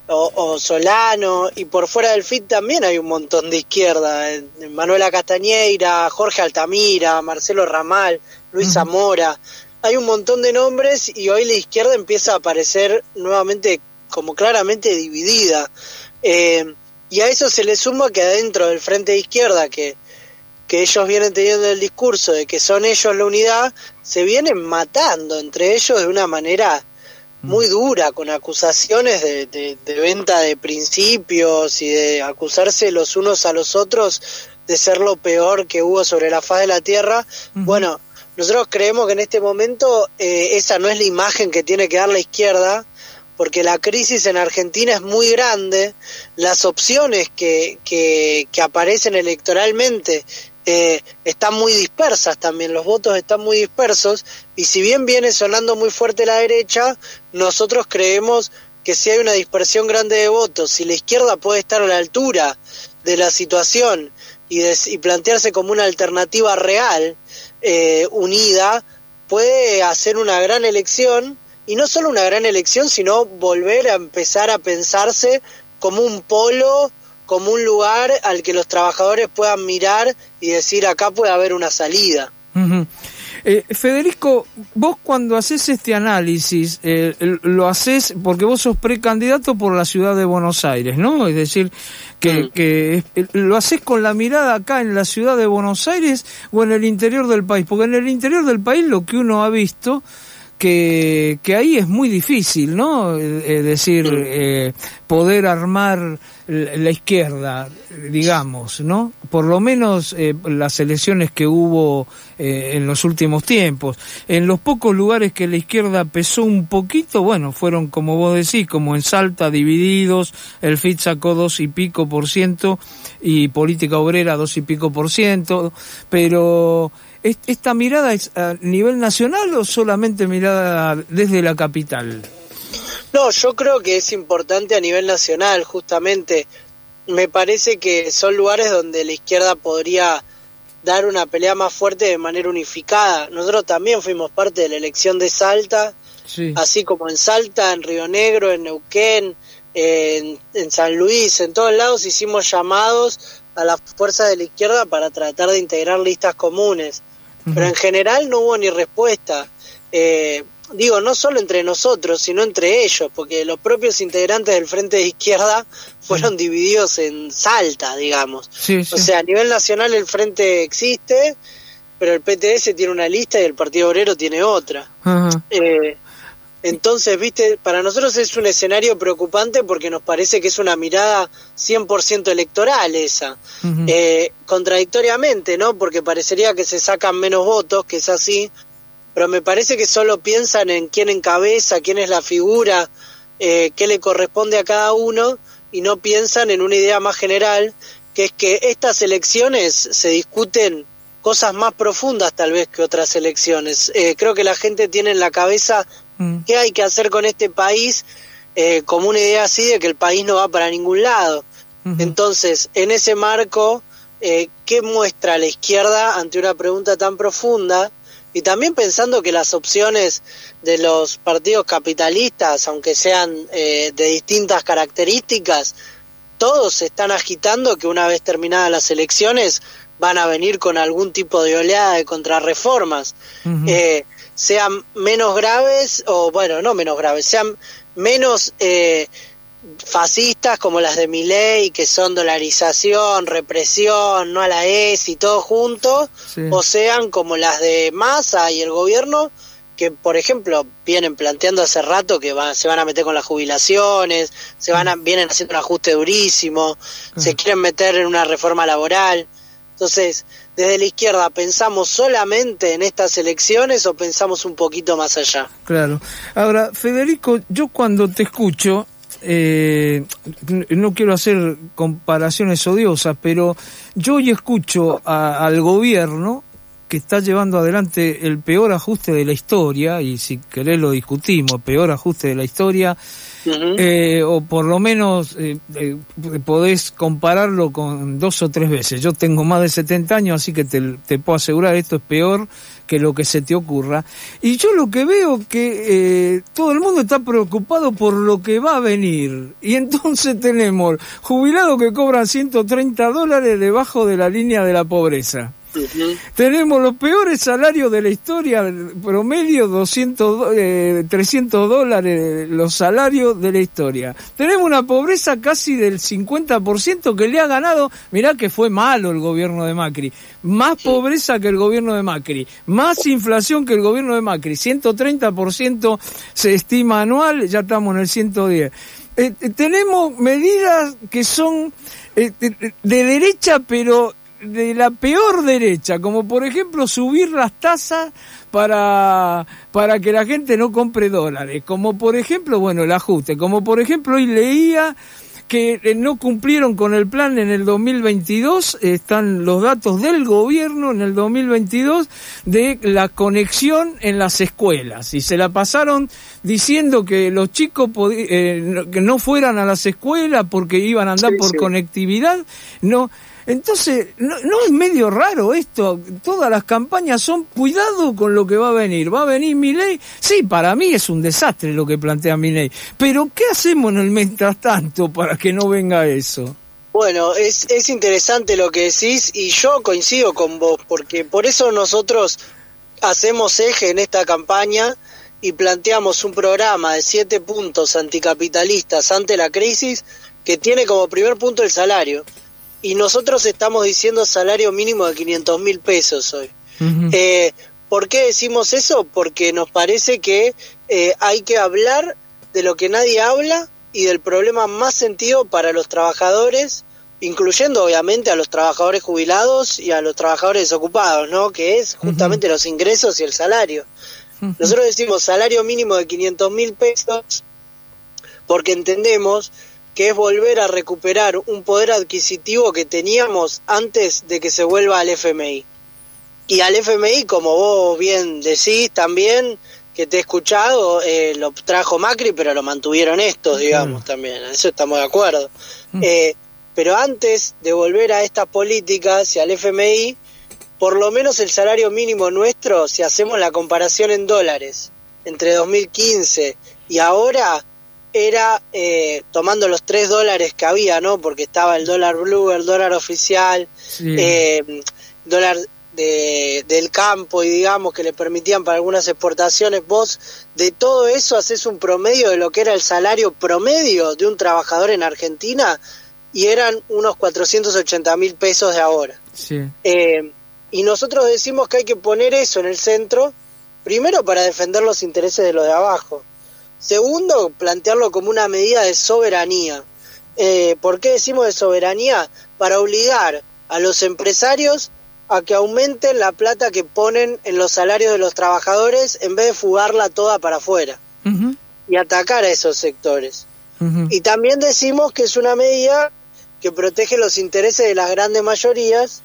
S6: o, o Solano, y por fuera del F I T también hay un montón de izquierda, eh, Manuela Castañeira, Jorge Altamira, Marcelo Ramal, Luis uh-huh. Zamora, hay un montón de nombres y hoy la izquierda empieza a aparecer nuevamente como claramente dividida, eh, y a eso se le suma que adentro del Frente de Izquierda, que, que ellos vienen teniendo el discurso de que son ellos la unidad, se vienen matando entre ellos de una manera muy dura, con acusaciones de, de, de venta de principios y de acusarse los unos a los otros de ser lo peor que hubo sobre la faz de la tierra. Uh-huh. Bueno, nosotros creemos que en este momento eh, esa no es la imagen que tiene que dar la izquierda, porque la crisis en Argentina es muy grande, las opciones que, que, que aparecen electoralmente Eh, están muy dispersas también, los votos están muy dispersos, y si bien viene sonando muy fuerte la derecha, nosotros creemos que si hay una dispersión grande de votos, si la izquierda puede estar a la altura de la situación y, de, y plantearse como una alternativa real, eh, unida, puede hacer una gran elección, y no solo una gran elección, sino volver a empezar a pensarse como un polo, como un lugar al que los trabajadores puedan mirar y decir, acá puede haber una salida.
S3: Uh-huh. Eh, Federico, vos cuando haces este análisis, eh, lo haces porque vos sos precandidato por la ciudad de Buenos Aires, ¿no? Es decir, que, mm. que eh, lo haces con la mirada acá en la ciudad de Buenos Aires o en el interior del país, porque en el interior del país lo que uno ha visto que que ahí es muy difícil, ¿no? Es decir, eh, poder armar la izquierda, digamos, ¿no? Por lo menos eh, las elecciones que hubo eh, en los últimos tiempos. En los pocos lugares que la izquierda pesó un poquito, bueno, fueron como vos decís, como en Salta, divididos, el F I T sacó dos y pico por ciento y Política Obrera dos y pico por ciento, pero ¿esta mirada es a nivel nacional o solamente mirada desde la capital?
S6: No, yo creo que es importante a nivel nacional, justamente. Me parece que son lugares donde la izquierda podría dar una pelea más fuerte de manera unificada. Nosotros también fuimos parte de la elección de Salta, sí. Así como en Salta, en Río Negro, en Neuquén, en, en San Luis, en todos lados hicimos llamados a las fuerzas de la izquierda para tratar de integrar listas comunes. Pero en general no hubo ni respuesta, eh, digo, no solo entre nosotros, sino entre ellos, porque los propios integrantes del Frente de Izquierda fueron sí. divididos en Salta, digamos. Sí, sí. O sea, a nivel nacional el Frente existe, pero el P T S tiene una lista y el Partido Obrero tiene otra. Uh-huh. Eh, entonces, viste, para nosotros es un escenario preocupante porque nos parece que es una mirada cien por ciento electoral esa. Uh-huh. Eh, contradictoriamente, ¿no? Porque parecería que se sacan menos votos, que es así, pero me parece que solo piensan en quién encabeza, quién es la figura, eh, qué le corresponde a cada uno, y no piensan en una idea más general, que es que estas elecciones se discuten cosas más profundas tal vez que otras elecciones. Eh, creo que la gente tiene en la cabeza qué hay que hacer con este país, eh, como una idea así de que el país no va para ningún lado. Uh-huh. Entonces, en ese marco, eh, ¿qué muestra la izquierda ante una pregunta tan profunda? Y también pensando que las opciones de los partidos capitalistas, aunque sean eh, de distintas características, todos se están agitando que una vez terminadas las elecciones van a venir con algún tipo de oleada de contrarreformas. Uh-huh. eh, sean menos graves, o bueno, no menos graves, sean menos eh, fascistas como las de Milei, que son dolarización, represión, no a la E S y todo junto, sí. O sean como las de Massa y el gobierno, que por ejemplo vienen planteando hace rato que va, se van a meter con las jubilaciones, se van a, vienen haciendo un ajuste durísimo, uh-huh. Se quieren meter en una reforma laboral. Entonces, desde la izquierda, ¿pensamos solamente en estas elecciones o pensamos un poquito más allá?
S3: Claro. Ahora, Federico, yo cuando te escucho, eh, no quiero hacer comparaciones odiosas, pero yo hoy escucho a, al gobierno que está llevando adelante el peor ajuste de la historia, y si querés lo discutimos, peor ajuste de la historia,
S6: Uh-huh.
S3: eh, o por lo menos eh, eh, podés compararlo con dos o tres veces. Yo tengo más de setenta años, así que te, te puedo asegurar, esto es peor que lo que se te ocurra. Y yo lo que veo que eh, todo el mundo está preocupado por lo que va a venir. Y entonces tenemos jubilados que cobran ciento treinta dólares debajo de la línea de la pobreza. Uh-huh. Tenemos los peores salarios de la historia, promedio doscientos, eh, trescientos dólares los salarios de la historia. Tenemos una pobreza casi del cincuenta por ciento que le ha ganado, mirá que fue malo el gobierno de Macri, más pobreza que el gobierno de Macri, más inflación que el gobierno de Macri, ciento treinta por ciento se estima anual, ya estamos en el ciento diez. Eh, eh, tenemos medidas que son eh, de, de derecha, pero de la peor derecha, como por ejemplo subir las tasas para para que la gente no compre dólares, como por ejemplo, bueno, el ajuste, como por ejemplo hoy leía que no cumplieron con el plan en el dos mil veintidós, están los datos del gobierno en el dos mil veintidós de la conexión en las escuelas, y se la pasaron diciendo que los chicos pod- eh, que no fueran a las escuelas porque iban a andar sí, por sí. conectividad, no. Entonces, ¿no, no es medio raro esto? Todas las campañas son cuidado con lo que va a venir. ¿Va a venir Milei? Sí, para mí es un desastre lo que plantea Milei. Pero, ¿qué hacemos en el mientras tanto para que no venga eso?
S6: Bueno, es, es interesante lo que decís y yo coincido con vos, porque por eso nosotros hacemos eje en esta campaña y planteamos un programa de siete puntos anticapitalistas ante la crisis que tiene como primer punto el salario. Y nosotros estamos diciendo salario mínimo de quinientos mil pesos hoy. Uh-huh. Eh, ¿Por qué decimos eso? Porque nos parece que eh, hay que hablar de lo que nadie habla y del problema más sentido para los trabajadores, incluyendo obviamente a los trabajadores jubilados y a los trabajadores desocupados, ¿no? Que es justamente uh-huh. los ingresos y el salario. Uh-huh. Nosotros decimos salario mínimo de quinientos mil pesos porque entendemos que es volver a recuperar un poder adquisitivo que teníamos antes de que se vuelva al F M I. Y al F M I, como vos bien decís también, que te he escuchado, eh, lo trajo Macri, pero lo mantuvieron estos, digamos, mm. también, en eso estamos de acuerdo. Mm. Eh, pero antes de volver a estas políticas y al F M I, por lo menos el salario mínimo nuestro, si hacemos la comparación en dólares, entre dos mil quince y ahora, era eh, tomando los tres dólares que había, ¿no? Porque estaba el dólar blue, el dólar oficial, sí. eh, dólar de, del campo, y digamos que le permitían para algunas exportaciones. Vos de todo eso haces un promedio de lo que era el salario promedio de un trabajador en Argentina y eran unos cuatrocientos ochenta mil pesos de ahora.
S3: Sí.
S6: Eh, y nosotros decimos que hay que poner eso en el centro, primero para defender los intereses de los de abajo. Segundo, plantearlo como una medida de soberanía. Eh, ¿Por qué decimos de soberanía? Para obligar a los empresarios a que aumenten la plata que ponen en los salarios de los trabajadores en vez de fugarla toda para afuera. Uh-huh. Y atacar a esos sectores. Uh-huh. Y también decimos que es una medida que protege los intereses de las grandes mayorías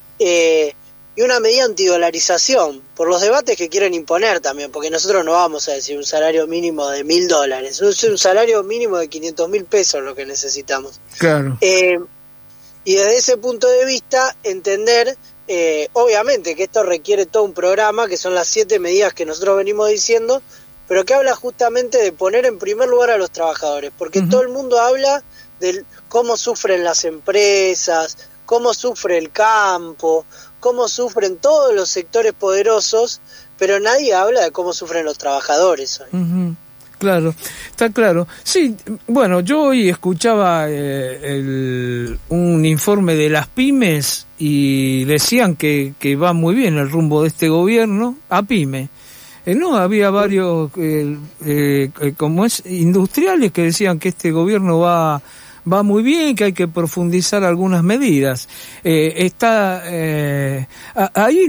S6: eh, y una medida antidolarización, por los debates que quieren imponer también, porque nosotros no vamos a decir un salario mínimo de mil dólares, es un salario mínimo de quinientos mil pesos lo que necesitamos.
S3: Claro.
S6: Eh, y desde ese punto de vista, entender, eh, obviamente que esto requiere todo un programa, que son las siete medidas que nosotros venimos diciendo, pero que habla justamente de poner en primer lugar a los trabajadores, porque uh-huh. todo el mundo habla de cómo sufren las empresas, cómo sufre el campo, cómo sufren todos los sectores poderosos, pero nadie habla de cómo sufren los trabajadores hoy.
S3: Uh-huh. Claro, está claro. Sí, bueno, yo hoy escuchaba eh, el, un informe de las pymes y decían que, que va muy bien el rumbo de este gobierno a pyme. Eh, no, había varios, eh, eh, como es, industriales que decían que este gobierno va... va muy bien, que hay que profundizar algunas medidas. Eh, está eh, ahí,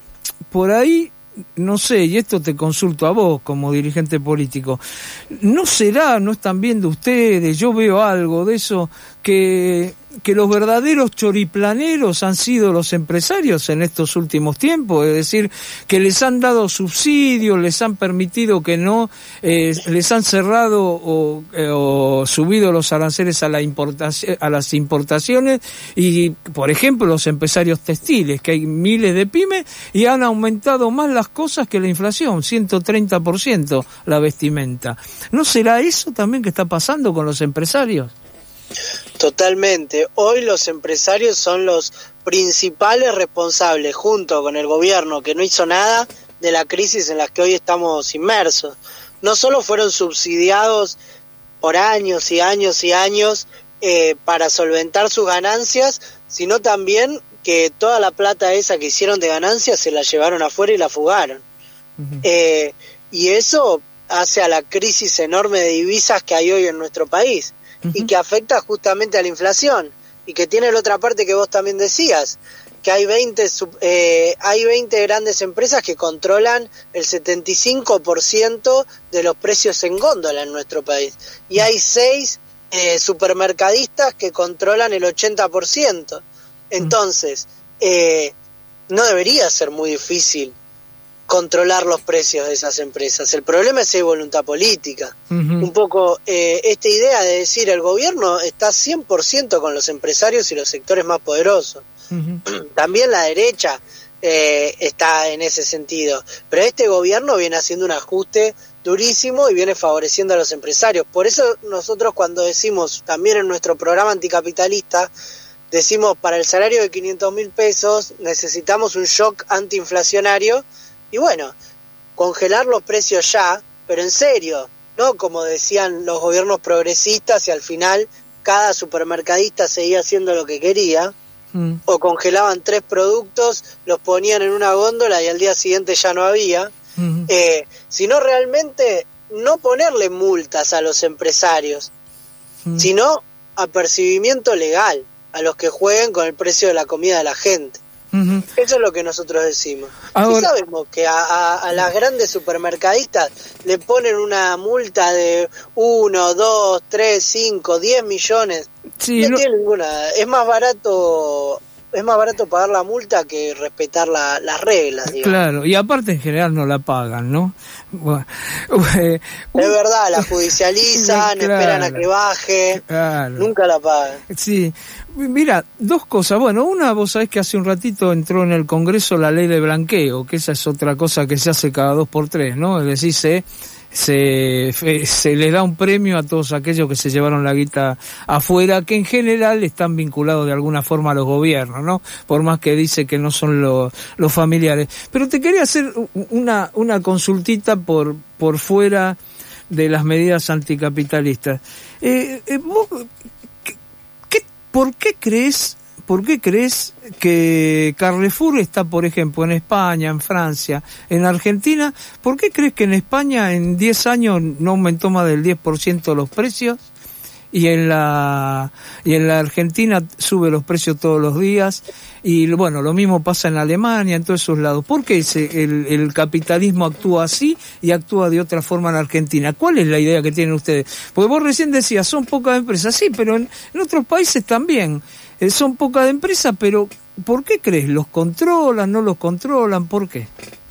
S3: por ahí, no sé, y esto te consulto a vos como dirigente político, ¿no será, no están viendo ustedes, yo veo algo de eso, que que los verdaderos choriplaneros han sido los empresarios en estos últimos tiempos, es decir, que les han dado subsidios, les han permitido que no, eh, les han cerrado o, eh, o subido los aranceles a, la importación, a las importaciones, y por ejemplo los empresarios textiles, que hay miles de pymes, y han aumentado más las cosas que la inflación, ciento treinta por ciento la vestimenta. ¿No será eso también que está pasando con los empresarios?
S6: Totalmente. Hoy los empresarios son los principales responsables, junto con el gobierno, que no hizo nada, de la crisis en la que hoy estamos inmersos. No solo fueron subsidiados por años y años y años eh, para solventar sus ganancias, sino también que toda la plata esa que hicieron de ganancias se la llevaron afuera y la fugaron. Uh-huh. Eh, y eso hace a la crisis enorme de divisas que hay hoy en nuestro país. Uh-huh. Y que afecta justamente a la inflación, y que tiene la otra parte que vos también decías, que hay veinte, eh, hay veinte grandes empresas que controlan el setenta y cinco por ciento de los precios en góndola en nuestro país, y hay seis eh, supermercadistas que controlan el ochenta por ciento. Entonces, eh, no debería ser muy difícil controlar los precios de esas empresas. El problema es si hay voluntad política. Uh-huh. Un poco eh, esta idea de decir el gobierno está cien por ciento con los empresarios y los sectores más poderosos. Uh-huh. También la derecha eh, está en ese sentido. Pero este gobierno viene haciendo un ajuste durísimo y viene favoreciendo a los empresarios. Por eso nosotros, cuando decimos también en nuestro programa anticapitalista, decimos para el salario de quinientos mil pesos necesitamos un shock antiinflacionario. Y bueno, congelar los precios ya, pero en serio, no como decían los gobiernos progresistas y al final cada supermercadista seguía haciendo lo que quería, mm. o congelaban tres productos, los ponían en una góndola y al día siguiente ya no había, mm. eh, sino realmente no ponerle multas a los empresarios, mm. sino apercibimiento legal a los que jueguen con el precio de la comida de la gente. Uh-huh. Eso es lo que nosotros decimos. Ahora, y sabemos que a, a, a las grandes supermercadistas le ponen una multa de uno, dos, tres, cinco, diez millones. Sí, no, no tiene ninguna. Es más barato, es más barato pagar la multa que respetar la, las reglas, digamos.
S3: Claro, y aparte en general no la pagan, ¿no? Bueno,
S6: eh, es verdad, la judicializan, claro, esperan a que baje, claro, nunca la pagan.
S3: Sí. Mira, dos cosas. Bueno, una, vos sabés que hace un ratito entró en el Congreso la ley de blanqueo, que esa es otra cosa que se hace cada dos por tres, ¿no? Es decir, se, se, se les da un premio a todos aquellos que se llevaron la guita afuera, que en general están vinculados de alguna forma a los gobiernos, ¿no? Por más que dice que no son los, los familiares. Pero te quería hacer una, una consultita por, por fuera de las medidas anticapitalistas. Eh, eh, vos, ¿Por qué crees, por qué crees que Carrefour está, por ejemplo, en España, en Francia, en Argentina? ¿Por qué crees que en España en diez años no aumentó más del diez por ciento los precios? Y en la y en la Argentina sube los precios todos los días. Y bueno, lo mismo pasa en Alemania, en todos esos lados. ¿Por qué ese, el, el capitalismo actúa así y actúa de otra forma en Argentina? ¿Cuál es la idea que tienen ustedes? Porque vos recién decías, son pocas empresas. Sí, pero en, en otros países también eh, son pocas empresas, pero ¿por qué crees? ¿Los controlan, no los controlan? ¿Por qué?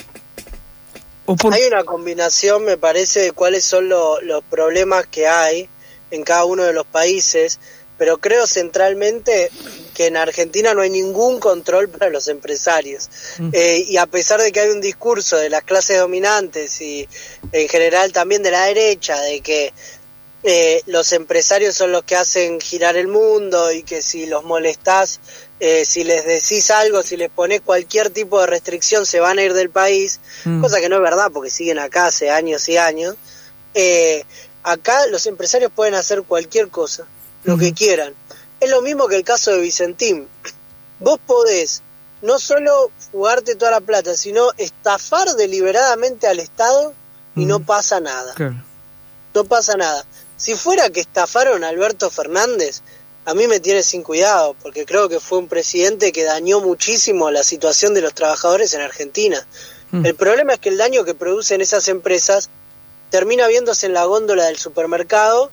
S6: ¿O por... Hay una combinación, me parece, de cuáles son lo, los problemas que hay en cada uno de los países, pero creo centralmente que en Argentina no hay ningún control para los empresarios. Mm. Eh, y a pesar de que hay un discurso de las clases dominantes y en general también de la derecha, de que eh, los empresarios son los que hacen girar el mundo y que si los molestás, eh, si les decís algo, si les ponés cualquier tipo de restricción se van a ir del país, mm. cosa que no es verdad porque siguen acá hace años y años. Eh, Acá los empresarios pueden hacer cualquier cosa, lo uh-huh. que quieran. Es lo mismo que el caso de Vicentín. Vos podés no solo jugarte toda la plata, sino estafar deliberadamente al Estado y uh-huh. no pasa nada. Claro. No pasa nada. Si fuera que estafaron a Alberto Fernández, a mí me tiene sin cuidado, porque creo que fue un presidente que dañó muchísimo la situación de los trabajadores en Argentina. Uh-huh. El problema es que el daño que producen esas empresas termina viéndose en la góndola del supermercado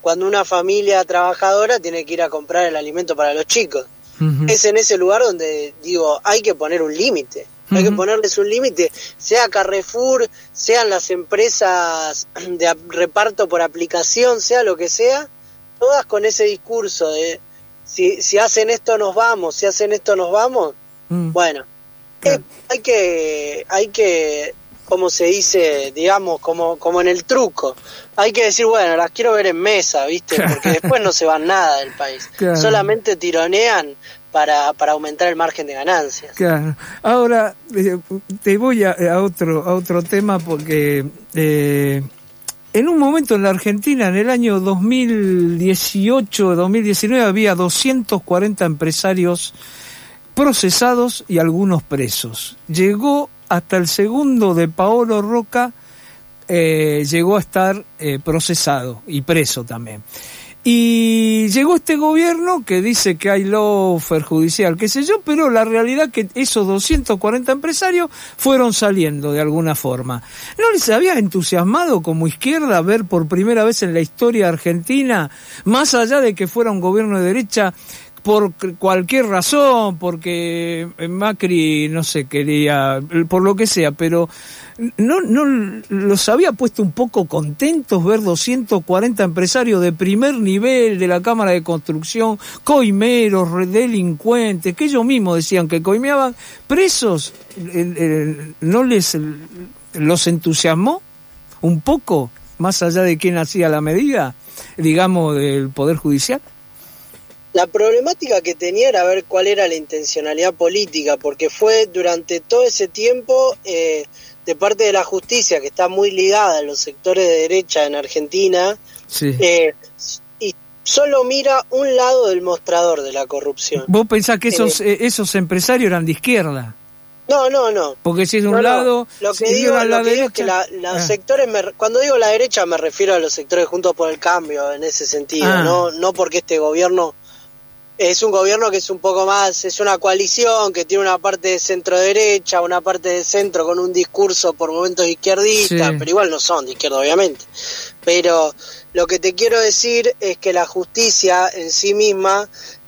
S6: cuando una familia trabajadora tiene que ir a comprar el alimento para los chicos. Uh-huh. Es en ese lugar donde digo, hay que poner un límite. Uh-huh. Hay que ponerles un límite, sea Carrefour, sean las empresas de reparto por aplicación, sea lo que sea, todas con ese discurso de si, si hacen esto nos vamos, si hacen esto nos vamos. Uh-huh. Bueno, eh, hay que, hay que, como se dice, digamos, como, como en el truco, hay que decir, bueno, las quiero ver en mesa, ¿viste? Porque después no se van nada del país. Claro. Solamente tironean para, para aumentar el margen de ganancias.
S3: Claro. Ahora, eh, te voy a, a otro a otro tema porque eh, en un momento en la Argentina, en el año dos mil dieciocho, dos mil diecinueve, había doscientos cuarenta empresarios procesados y algunos presos. Llegó hasta el segundo de Paolo Roca, eh, llegó a estar eh, procesado y preso también. Y llegó este gobierno que dice que hay lawfare judicial, qué sé yo, pero la realidad es que esos doscientos cuarenta empresarios fueron saliendo de alguna forma. ¿No les había entusiasmado como izquierda ver por primera vez en la historia argentina, más allá de que fuera un gobierno de derecha, por cualquier razón, porque Macri, no sé, quería, por lo que sea, pero no no los había puesto un poco contentos ver doscientos cuarenta empresarios de primer nivel de la Cámara de Construcción, coimeros, delincuentes, que ellos mismos decían que coimeaban, presos? ¿No les los entusiasmó un poco, más allá de quién hacía la medida, digamos, del Poder Judicial?
S6: La problemática que tenía era ver cuál era la intencionalidad política, porque fue durante todo ese tiempo eh, de parte de la justicia, que está muy ligada a los sectores de derecha en Argentina, sí. eh, y solo mira un lado del mostrador de la corrupción.
S3: ¿Vos pensás que esos, eh, esos empresarios eran de izquierda?
S6: No, no, no.
S3: Porque si es de un
S6: no,
S3: lado...
S6: No. Lo que
S3: si
S6: digo,
S3: a la
S6: lo que
S3: derecha...
S6: digo es que la, los
S3: ah.
S6: sectores... Me, cuando digo la derecha me refiero a los sectores Juntos por el Cambio, en ese sentido, ah. no, no porque este gobierno... Es un gobierno que es un poco más, es una coalición que tiene una parte de centro-derecha, una parte de centro con un discurso por momentos izquierdista, sí. Pero igual no son de izquierda, obviamente. Pero lo que te quiero decir es que la justicia en sí misma,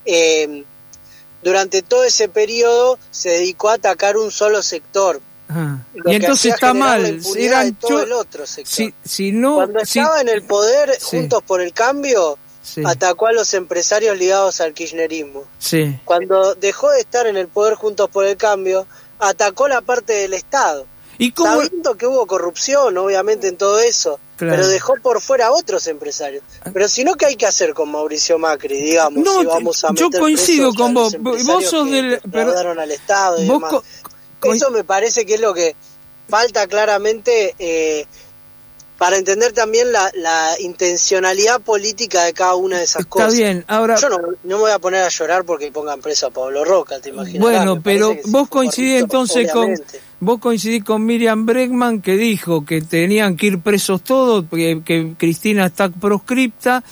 S6: eh, durante todo ese periodo, se dedicó a atacar un solo sector.
S3: Ah. Y entonces está mal.
S6: Eran todo el otro sector.
S3: Si, si no,
S6: Cuando
S3: si...
S6: estaba en el poder,
S3: sí.
S6: Juntos por el Cambio... Sí. Atacó a los empresarios ligados al kirchnerismo.
S3: Sí.
S6: Cuando dejó de estar en el poder Juntos por el Cambio, atacó la parte del Estado.
S3: ¿Y cómo?
S6: Sabiendo que hubo corrupción, obviamente, en todo eso, claro. Pero dejó por fuera a otros empresarios. Pero si no, ¿qué hay que hacer con Mauricio Macri, digamos?
S3: No,
S6: si vamos a
S3: yo coincido con vos. Vos sos
S6: que
S3: del...
S6: Pero al Estado y demás. Co eso me parece que es lo que falta claramente... Eh, para entender también la, la intencionalidad política de cada una de esas
S3: Está
S6: cosas.
S3: Está bien, ahora...
S6: Yo no, no me voy a poner a llorar porque pongan preso a Pablo Roca, te imaginas.
S3: Bueno, pero vos coincidís entonces con... Vos coincidís con Miriam Bregman, que dijo que tenían que ir presos todos, que, que Cristina está proscripta,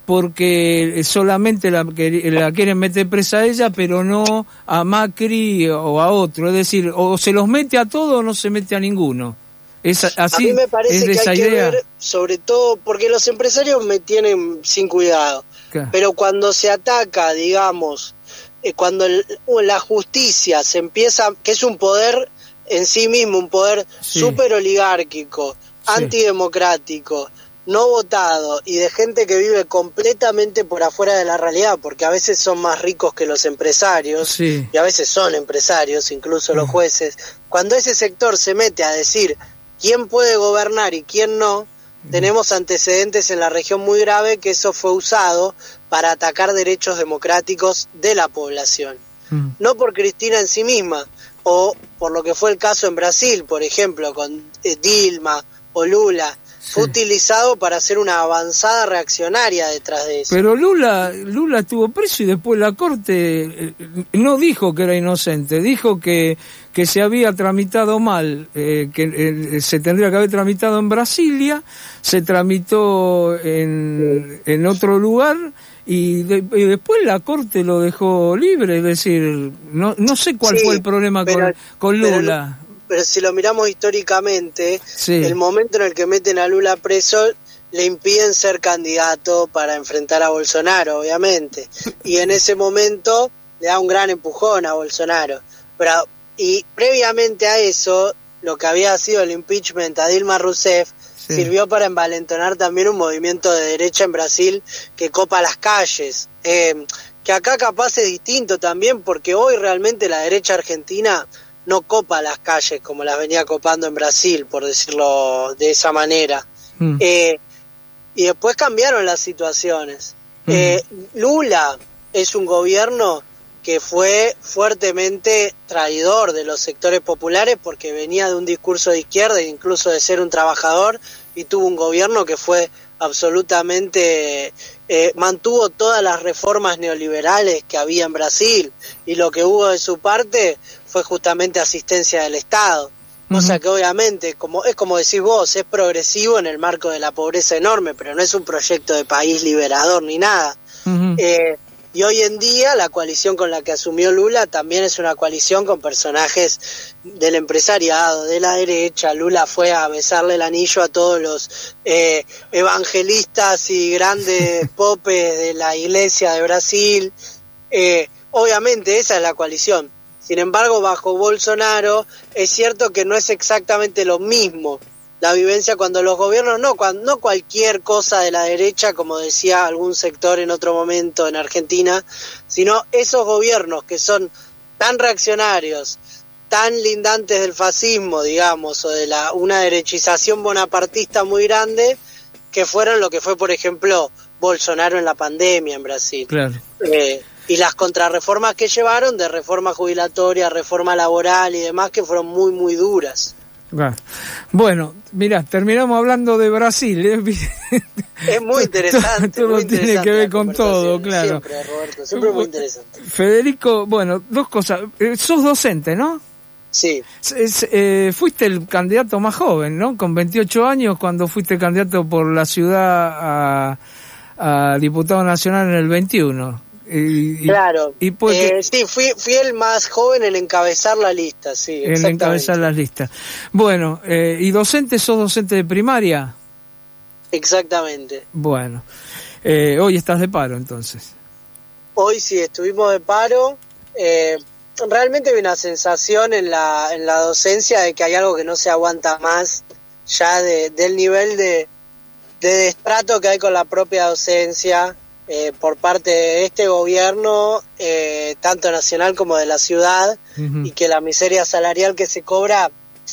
S3: porque solamente la, que, la quieren meter presa a ella, pero no a Macri o a otro. Es decir, o se los mete a todos o no se mete a ninguno. Es así,
S6: a mí me parece que hay
S3: idea.
S6: que ver, sobre todo, porque los empresarios me tienen sin cuidado, claro. Pero cuando se ataca, digamos, eh, cuando el, la justicia se empieza, que es un poder en sí mismo, un poder sí. Súper oligárquico, sí. Antidemocrático, no votado y de gente que vive completamente por afuera de la realidad, porque a veces son más ricos que los empresarios,
S3: sí.
S6: Y a veces son empresarios, incluso sí. Los jueces. Cuando ese sector se mete a decir quién puede gobernar y quién no, tenemos antecedentes en la región muy grave que eso fue usado para atacar derechos democráticos de la población. Mm. No por Cristina en sí misma, o por lo que fue el caso en Brasil, por ejemplo, con eh, Dilma o Lula. Sí. Fue utilizado para hacer una avanzada reaccionaria detrás de eso.
S3: Pero Lula Lula estuvo preso y después la Corte eh, no dijo que era inocente, dijo que que se había tramitado mal, eh, que eh, se tendría que haber tramitado en Brasilia, se tramitó en, en otro lugar y, de, y después la Corte lo dejó libre, es decir, no no sé cuál sí, fue el problema pero, con, con Lula.
S6: Pero, pero si lo miramos históricamente,
S3: sí.
S6: El momento en el que meten a Lula preso le impiden ser candidato para enfrentar a Bolsonaro, obviamente. Y en ese momento le da un gran empujón a Bolsonaro. Pero, y previamente a eso, lo que había sido el impeachment a Dilma Rousseff, sí, sirvió para envalentonar también un movimiento de derecha en Brasil que copa las calles. Eh, que acá capaz es distinto también, porque hoy realmente la derecha argentina no copa las calles como las venía copando en Brasil, por decirlo de esa manera. Mm. Eh, y después cambiaron las situaciones. Mm. Eh, Lula es un gobierno que fue fuertemente traidor de los sectores populares porque venía de un discurso de izquierda e incluso de ser un trabajador, y tuvo un gobierno que fue absolutamente... Eh, mantuvo todas las reformas neoliberales que había en Brasil, y lo que hubo de su parte fue justamente asistencia del Estado. Uh-huh. O sea que obviamente, como es como decís vos, es progresivo en el marco de la pobreza enorme, pero no es un proyecto de país liberador ni nada. Uh-huh. Eh, y hoy en día la coalición con la que asumió Lula también es una coalición con personajes del empresariado, de la derecha. Lula fue a besarle el anillo a todos los eh, evangelistas y grandes popes de la iglesia de Brasil. Eh, obviamente esa es la coalición. Sin embargo, bajo Bolsonaro es cierto que no es exactamente lo mismo la vivencia cuando los gobiernos, no, cuando, no cualquier cosa de la derecha, como decía algún sector en otro momento en Argentina, sino esos gobiernos que son tan reaccionarios, tan lindantes del fascismo, digamos, o de la una derechización bonapartista muy grande, que fueron lo que fue, por ejemplo, Bolsonaro en la pandemia en Brasil.
S3: Claro.
S6: Eh, y las contrarreformas que llevaron, de reforma jubilatoria, reforma laboral y demás, que fueron muy, muy duras.
S3: Bueno, mirá, terminamos hablando de Brasil, ¿eh?
S6: Es muy interesante.
S3: Todo, todo
S6: muy
S3: tiene
S6: interesante
S3: que ver con todo, claro.
S6: Siempre, Roberto, siempre muy interesante.
S3: Federico, bueno, dos cosas. Sos docente, ¿no?
S6: Sí.
S3: Es, eh, fuiste el candidato más joven, ¿no? Con veintiocho años, cuando fuiste candidato por la ciudad a, a diputado nacional en el veintiuno. Y,
S6: claro,
S3: y porque,
S6: eh, sí, fui, fui el más joven en encabezar la lista, sí.
S3: En encabezar las listas. Bueno, eh, ¿y docente? ¿Sos docente de primaria?
S6: Exactamente.
S3: Bueno, eh, hoy estás de paro entonces.
S6: Hoy sí, estuvimos de paro. Eh, realmente hay una sensación en la, en la docencia de que hay algo que no se aguanta más, ya de, del nivel de, de destrato que hay con la propia docencia. Eh, por parte de este gobierno, eh, tanto nacional como de la ciudad, uh-huh. y que la miseria salarial que se cobra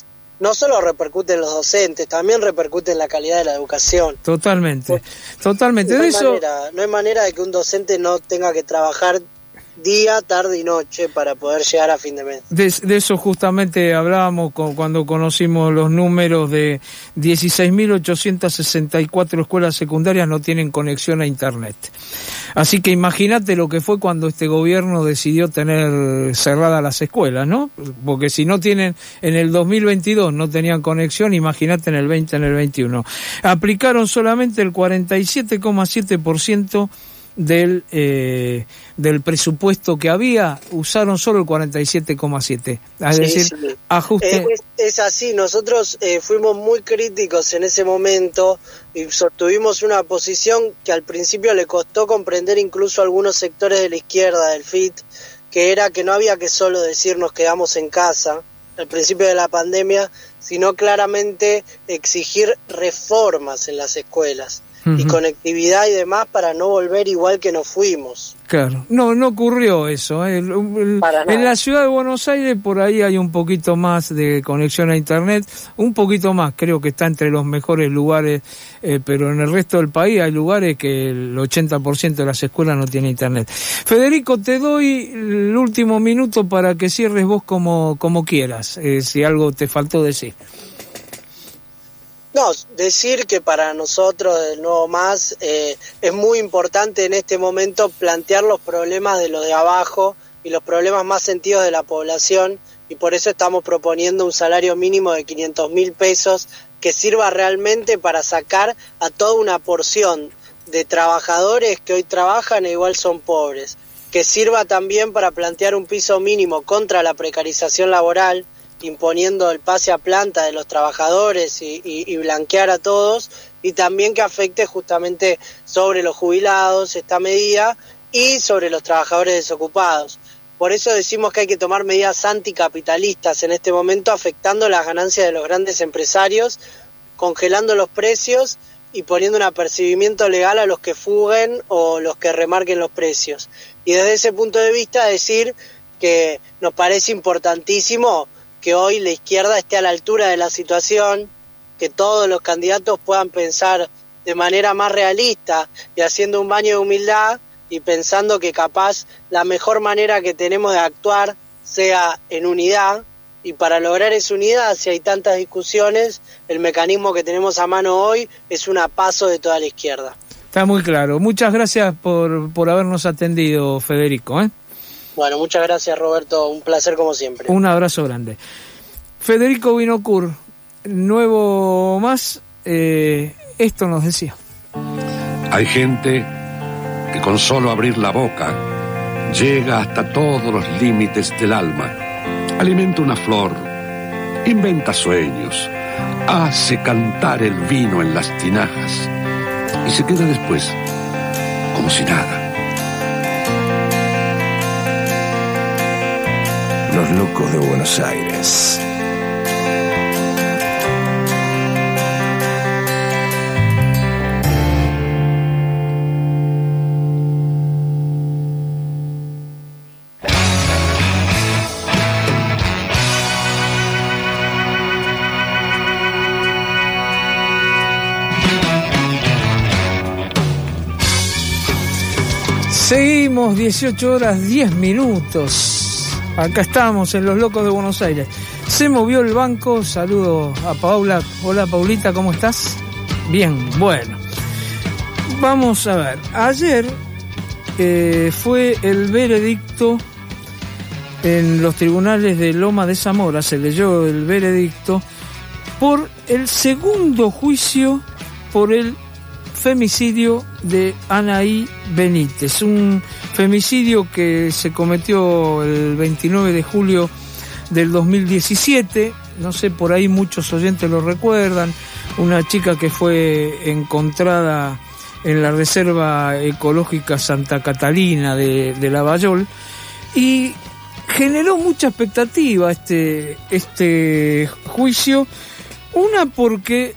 S6: no solo repercute en los docentes, también repercute en la calidad de la educación.
S3: Totalmente, Por, totalmente.
S6: No
S3: de
S6: hay
S3: eso
S6: manera, no hay manera de que un docente no tenga que trabajar día, tarde y noche para poder llegar a fin de mes.
S3: De, de eso justamente hablábamos con, cuando conocimos los números de dieciséis mil ochocientas sesenta y cuatro escuelas secundarias no tienen conexión a internet. Así que imagínate lo que fue cuando este gobierno decidió tener cerradas las escuelas, ¿no? Porque si no tienen, en el dos mil veintidós no tenían conexión, imagínate en el veinte, en el veintiuno. Aplicaron solamente el cuarenta y siete coma siete por ciento del eh, del presupuesto que había, usaron solo el cuarenta y siete coma siete, es
S6: sí,
S3: decir,
S6: sí.
S3: ajuste.
S6: Eh, es, es así, nosotros eh, fuimos muy críticos en ese momento y sostuvimos una posición que al principio le costó comprender incluso a algunos sectores de la izquierda del F I T, que era que no había que solo decir nos quedamos en casa al principio de la pandemia, sino claramente exigir reformas en las escuelas. Uh-huh. Y conectividad y demás para no volver igual que nos fuimos.
S3: Claro, no no ocurrió eso. ¿eh? El, el, en la ciudad de Buenos Aires por ahí hay un poquito más de conexión a internet, un poquito más, creo que está entre los mejores lugares, eh, pero en el resto del país hay lugares que el ochenta por ciento de las escuelas no tiene internet. Federico, te doy el último minuto para que cierres vos como, como quieras, eh, si algo te faltó decir.
S6: No, decir que para nosotros, de nuevo más, eh, es muy importante en este momento plantear los problemas de los de abajo y los problemas más sentidos de la población, y por eso estamos proponiendo un salario mínimo de quinientos mil pesos que sirva realmente para sacar a toda una porción de trabajadores que hoy trabajan e igual son pobres, que sirva también para plantear un piso mínimo contra la precarización laboral, imponiendo el pase a planta de los trabajadores y, y, y blanquear a todos, y también que afecte justamente sobre los jubilados esta medida y sobre los trabajadores desocupados. Por eso decimos que hay que tomar medidas anticapitalistas en este momento, afectando las ganancias de los grandes empresarios, congelando los precios y poniendo un apercibimiento legal a los que fuguen o los que remarquen los precios. Y desde ese punto de vista decir que nos parece importantísimo que hoy la izquierda esté a la altura de la situación, que todos los candidatos puedan pensar de manera más realista y haciendo un baño de humildad y pensando que capaz la mejor manera que tenemos de actuar sea en unidad, y para lograr esa unidad, si hay tantas discusiones, el mecanismo que tenemos a mano hoy es un paso de toda la izquierda.
S3: Está muy claro. Muchas gracias por, por habernos atendido, Federico, ¿eh?
S6: Bueno, muchas gracias, Roberto. Un placer como siempre.
S3: Un abrazo grande. Federico Vinocur, nuevo más, eh, esto nos decía.
S5: Hay gente que con solo abrir la boca llega hasta todos los límites del alma. Alimenta una flor, inventa sueños, hace cantar el vino en las tinajas y se queda después como si nada.
S1: Los locos de Buenos Aires.
S3: Seguimos, dieciocho horas diez minutos. Acá estamos en Los Locos de Buenos Aires. Se movió el banco. Saludo a Paula. Hola, Paulita, ¿cómo estás? Bien, bueno. Vamos a ver. Ayer eh, fue el veredicto en los tribunales de Loma de Zamora. Se leyó el veredicto por el segundo juicio por el femicidio de Anaí Benítez, un femicidio que se cometió el veintinueve de julio del dos mil diecisiete, no sé, por ahí muchos oyentes lo recuerdan, una chica que fue encontrada en la Reserva Ecológica Santa Catalina de, de Lavallol, y generó mucha expectativa este, este juicio, una porque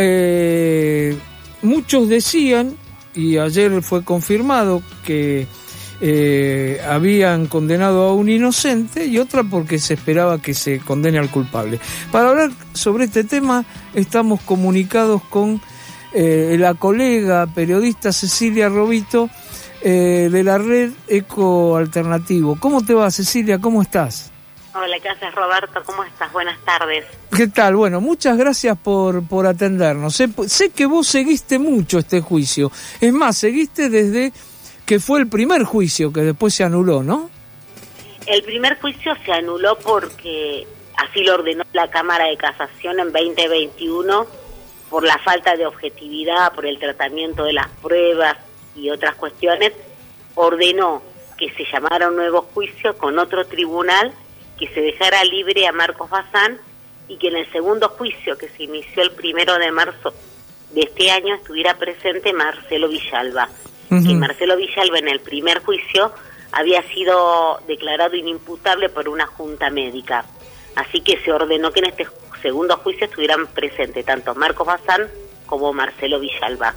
S3: eh, muchos decían, y ayer fue confirmado, que eh, habían condenado a un inocente, y otra porque se esperaba que se condene al culpable. Para hablar sobre este tema estamos comunicados con eh, la colega periodista Cecilia Robito eh, de la red Eco Alternativo. ¿Cómo te va, Cecilia? ¿Cómo estás?
S7: Hola, ¿qué haces, Roberto? ¿Cómo estás? Buenas tardes.
S3: ¿Qué tal? Bueno, muchas gracias por, por atendernos. Sé, sé que vos seguiste mucho este juicio. Es más, seguiste desde que fue el primer juicio, que después se anuló, ¿no?
S7: El primer juicio se anuló porque así lo ordenó la Cámara de Casación en veinte veintiuno por la falta de objetividad, por el tratamiento de las pruebas y otras cuestiones. Ordenó que se llamara un nuevo juicio con otro tribunal, que se dejara libre a Marcos Bazán y que en el segundo juicio, que se inició el primero de marzo de este año, estuviera presente Marcelo Villalba. Uh-huh. Que Marcelo Villalba en el primer juicio había sido declarado inimputable por una junta médica. Así que se ordenó que en este segundo juicio estuvieran presentes tanto Marcos Bazán como Marcelo Villalba.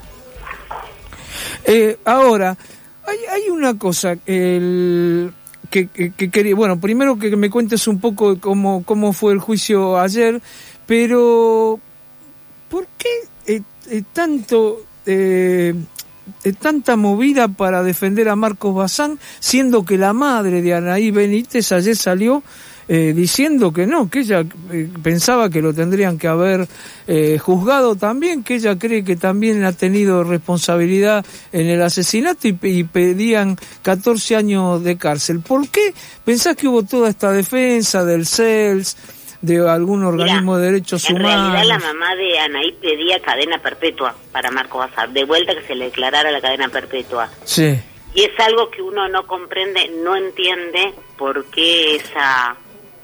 S3: Eh, ahora, hay, hay una cosa, el... Que, que, que quería, bueno, primero que me cuentes un poco cómo, cómo fue el juicio ayer, pero ¿por qué eh, eh, tanto eh, eh, tanta movida para defender a Marcos Bazán, siendo que la madre de Anaí Benítez ayer salió eh, diciendo que no, que ella eh, pensaba que lo tendrían que haber eh, juzgado también, que ella cree que también ha tenido responsabilidad en el asesinato y, y pedían catorce años de cárcel? ¿Por qué pensás que hubo toda esta defensa del C E L S, de algún organismo Mirá, de derechos
S7: en
S3: humanos?
S7: En realidad la mamá de Anaí pedía cadena perpetua para Marcos Bazán, de vuelta que se le declarara la cadena perpetua.
S3: Sí.
S7: Y es algo que uno no comprende, no entiende por qué esa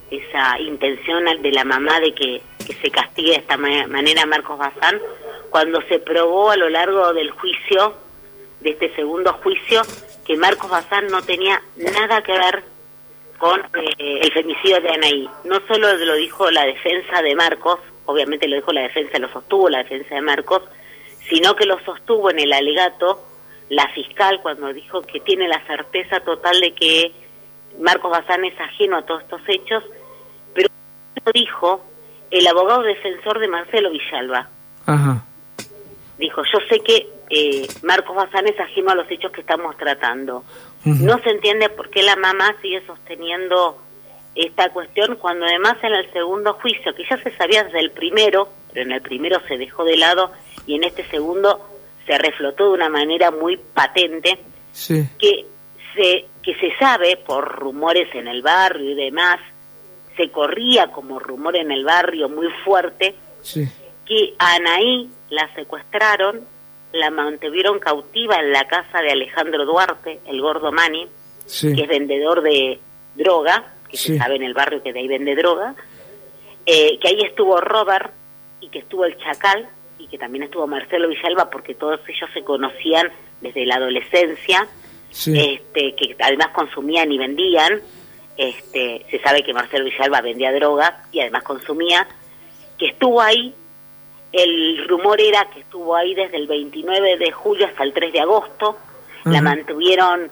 S7: esa intención de la mamá de que, que se castigue de esta ma- manera a Marcos Bazán, cuando se probó a lo largo del juicio, de este segundo juicio, que Marcos Bazán no tenía nada que ver con eh, el femicidio de Anaí. No solo lo dijo la defensa de Marcos, obviamente lo dijo la defensa, lo sostuvo la defensa de Marcos, sino que lo sostuvo en el alegato la fiscal cuando dijo que tiene la certeza total de que Marcos Bazán es ajeno a todos estos hechos, pero lo dijo el abogado defensor de Marcelo Villalba.
S3: Ajá.
S7: Dijo, yo sé que eh, Marcos Bazán es ajeno a los hechos que estamos tratando. Uh-huh. No se entiende por qué la mamá sigue sosteniendo esta cuestión cuando además en el segundo juicio, que ya se sabía desde el primero, pero en el primero se dejó de lado y en este segundo se reflotó de una manera muy patente,
S3: sí.
S7: que se que se sabe por rumores en el barrio y demás, se corría como rumor en el barrio muy fuerte,
S3: sí.
S7: que a Anaí la secuestraron, la mantuvieron cautiva en la casa de Alejandro Duarte, el gordo Mani,
S3: sí.
S7: que es vendedor de droga, que
S3: sí.
S7: se sabe en el barrio que de ahí vende droga, eh, que ahí estuvo Robert y que estuvo el Chacal y que también estuvo Marcelo Villalba, porque todos ellos se conocían desde la adolescencia,
S3: sí.
S7: este, que además consumían y vendían. Este, se sabe que Marcelo Villalba vendía droga y además consumía, que estuvo ahí. El rumor era que estuvo ahí desde el veintinueve de julio hasta el tres de agosto. Uh-huh. La mantuvieron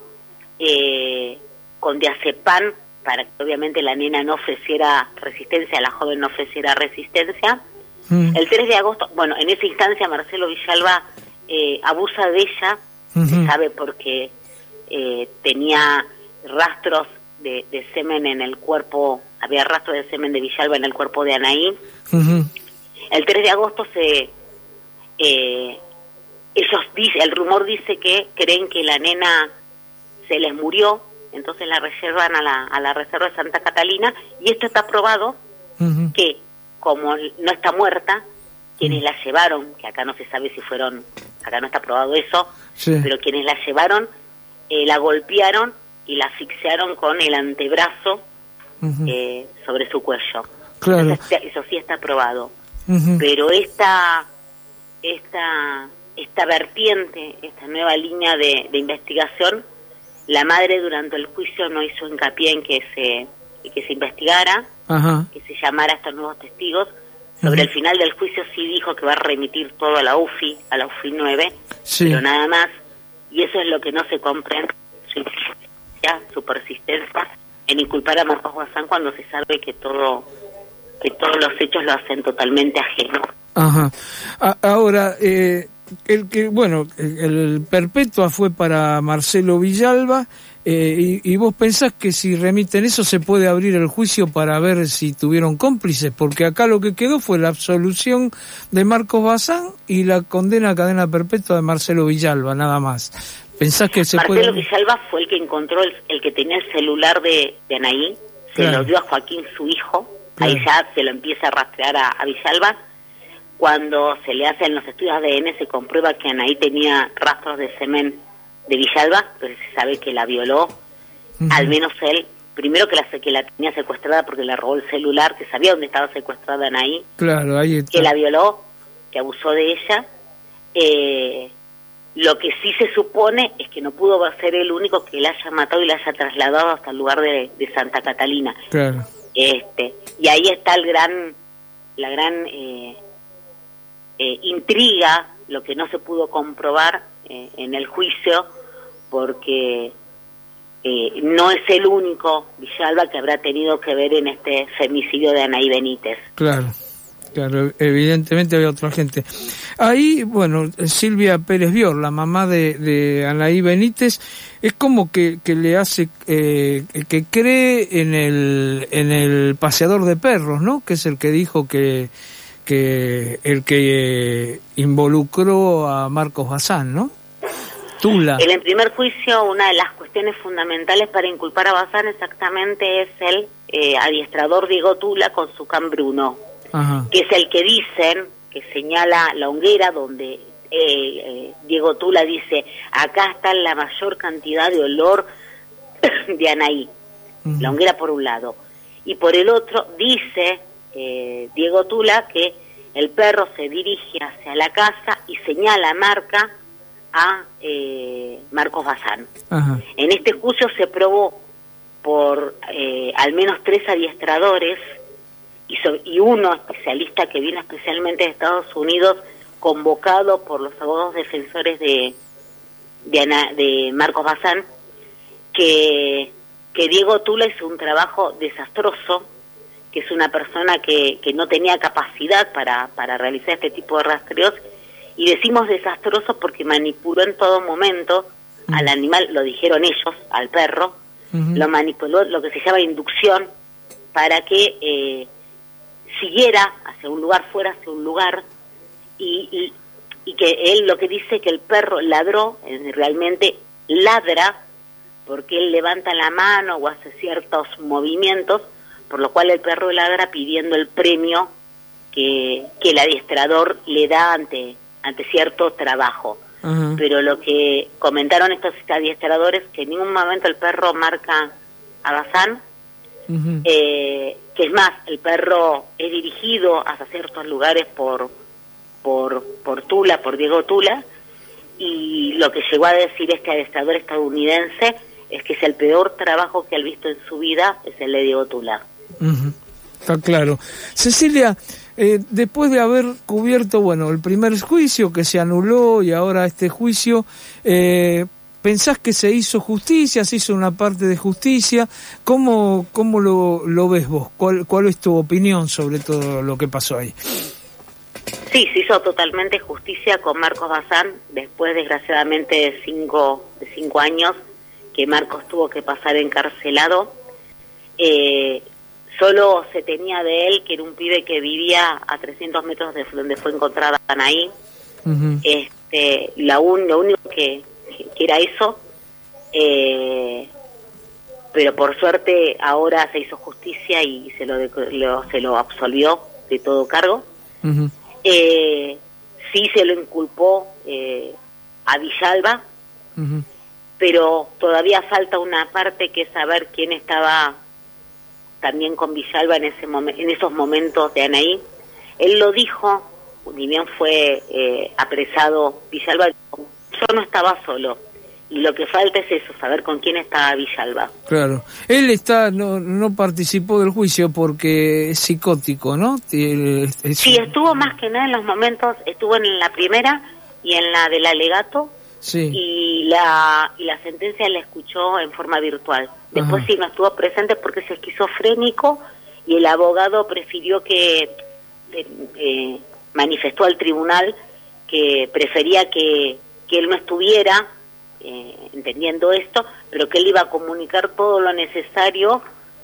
S7: eh, con diazepam para que obviamente la nena no ofreciera resistencia, la joven no ofreciera resistencia. Uh-huh. El tres de agosto, bueno, en esa instancia Marcelo Villalba eh, abusa de ella, uh-huh. se sabe porque eh, tenía rastros de, de semen en el cuerpo, había rastros de semen de Villalba en el cuerpo de Anaí. Uh-huh. El tres de agosto se eh, ellos dice, el rumor dice que creen que la nena se les murió, entonces la reservan a la, a la reserva de Santa Catalina, y esto está probado, uh-huh. que como no está muerta, quienes uh-huh. la llevaron, que acá no se sabe si fueron, acá no está probado eso, sí. pero quienes la llevaron eh, la golpearon y la asfixiaron con el antebrazo uh-huh. eh, sobre su cuello.
S3: Claro.
S7: Entonces, eso sí está probado.
S3: Uh-huh.
S7: Pero esta esta esta vertiente, esta nueva línea de, de investigación, la madre durante el juicio no hizo hincapié en que se que se investigara, uh-huh. que se llamara a estos nuevos testigos. Sobre uh-huh. el final del juicio sí dijo que va a remitir todo a la U F I, a la U F I nueve, sí. pero nada más, y eso es lo que no se comprende, su insistencia, su persistencia en inculpar a Marcos Bazán cuando se sabe que todo que todos los hechos lo hacen totalmente ajeno.
S3: Ajá. A- ahora, eh, el que, bueno, el, el perpetua fue para Marcelo Villalba, eh, y, y vos pensás que si remiten eso se puede abrir el juicio para ver si tuvieron cómplices, porque acá lo que quedó fue la absolución de Marcos Bazán y la condena a cadena perpetua de Marcelo Villalba, nada más. ¿Pensás que se
S7: Marcelo
S3: puede...?
S7: Villalba fue el que encontró, el, el que tenía el celular de, de Anaí, se
S3: claro.
S7: lo dio a Joaquín, su hijo.
S3: Claro.
S7: Ahí ya se lo empieza a rastrear a, a Villalba. Cuando se le hacen los estudios de A D N se comprueba que Anaí tenía rastros de semen de Villalba, pero se sabe que la violó, uh-huh. al menos él, primero que la, que la tenía secuestrada porque le robó el celular, que sabía dónde estaba secuestrada Anaí,
S3: claro, ahí está.
S7: Que la violó, que abusó de ella. Eh, lo que sí se supone es que no pudo ser el único que la haya matado y la haya trasladado hasta el lugar de, de Santa Catalina.
S3: Claro.
S7: Este, y ahí está el gran, la gran eh, eh, intriga, lo que no se pudo comprobar eh, en el juicio, porque eh, no es el único Villalba que habrá tenido que ver en este femicidio de Anaí Benítez.
S3: Claro, claro, evidentemente había otra gente. Ahí, bueno, Silvia Pérez Bior, la mamá de, de Anaí Benítez, es como que, que le hace, eh, que cree en el, en el paseador de perros, ¿no? Que es el que dijo que, que el que eh, involucró a Marcos Bazán, ¿no? Tula.
S7: En el primer juicio, una de las cuestiones fundamentales para inculpar a Bazán exactamente es el eh, adiestrador Diego Tula con su can Bruno,
S3: Ajá.
S7: que es el que dicen, que señala la hoguera donde eh, eh, Diego Tula dice, acá está la mayor cantidad de olor de Anaí, uh-huh. la hoguera por un lado, y por el otro dice eh, Diego Tula que el perro se dirige hacia la casa y señala, marca a eh, Marcos Bazán.
S3: Ajá.
S7: En este juicio se probó por eh, al menos tres adiestradores y, so, y uno especialista que vino especialmente de Estados Unidos, convocado por los abogados defensores de, de, Ana, de Marcos Bazán, que, que Diego Tula hizo un trabajo desastroso, que es una persona que, que no tenía capacidad para, para realizar este tipo de rastreos, y decimos desastroso porque manipuló en todo momento uh-huh. al animal, lo dijeron ellos, al perro, uh-huh. lo manipuló, lo que se llama inducción, para que eh, siguiera hacia un lugar, fuera hacia un lugar, y, y, y que él lo que dice que el perro ladró, eh, realmente ladra, porque él levanta la mano o hace ciertos movimientos, por lo cual el perro ladra pidiendo el premio que, que el adiestrador le da ante, ante cierto trabajo. Uh-huh. Pero lo que comentaron estos adiestradores, que en ningún momento el perro marca a Bazán, uh-huh. eh, que es más, el perro es dirigido hacia ciertos lugares por, por, por Tula, por Diego Tula, y lo que llegó a decir este adiestrador estadounidense es que es el peor trabajo que ha visto en su vida, es el de Diego Tula.
S3: Uh-huh. Está claro. Cecilia, eh, después de haber cubierto, bueno, el primer juicio que se anuló y ahora este juicio, eh, ¿pensás que se hizo justicia, se hizo una parte de justicia? ¿Cómo, cómo lo, lo ves vos? ¿Cuál, ¿Cuál es tu opinión sobre todo lo que pasó ahí?
S7: Sí, se hizo totalmente justicia con Marcos Bazán, después desgraciadamente de cinco, de cinco años que Marcos tuvo que pasar encarcelado. Eh, solo se tenía de él que era un pibe que vivía a trescientos metros de donde fue encontrada Anaí. Uh-huh. Este, la un, lo único que, que era eso, eh, pero por suerte ahora se hizo justicia y se lo, de, lo se lo absolvió de todo cargo. Uh-huh. Eh, sí se lo inculpó eh, a Villalba. Uh-huh. Pero todavía falta una parte que es saber quién estaba también con Villalba en ese momen- en esos momentos de Anaí. Él lo dijo, ni bien fue eh, apresado Villalba, yo no estaba solo, y lo que falta es eso, saber con quién estaba Villalba.
S3: Claro, él está no no participó del juicio porque es psicótico, ¿no? Es, es...
S7: Sí, estuvo más que nada en los momentos, estuvo en la primera y en la del alegato. Sí. Y la y la sentencia la escuchó en forma virtual. Después Ajá. sí no estuvo presente porque es esquizofrénico y el abogado prefirió que eh, eh, manifestó al tribunal que prefería que, que él no estuviera eh, entendiendo esto, pero que él iba a comunicar todo lo necesario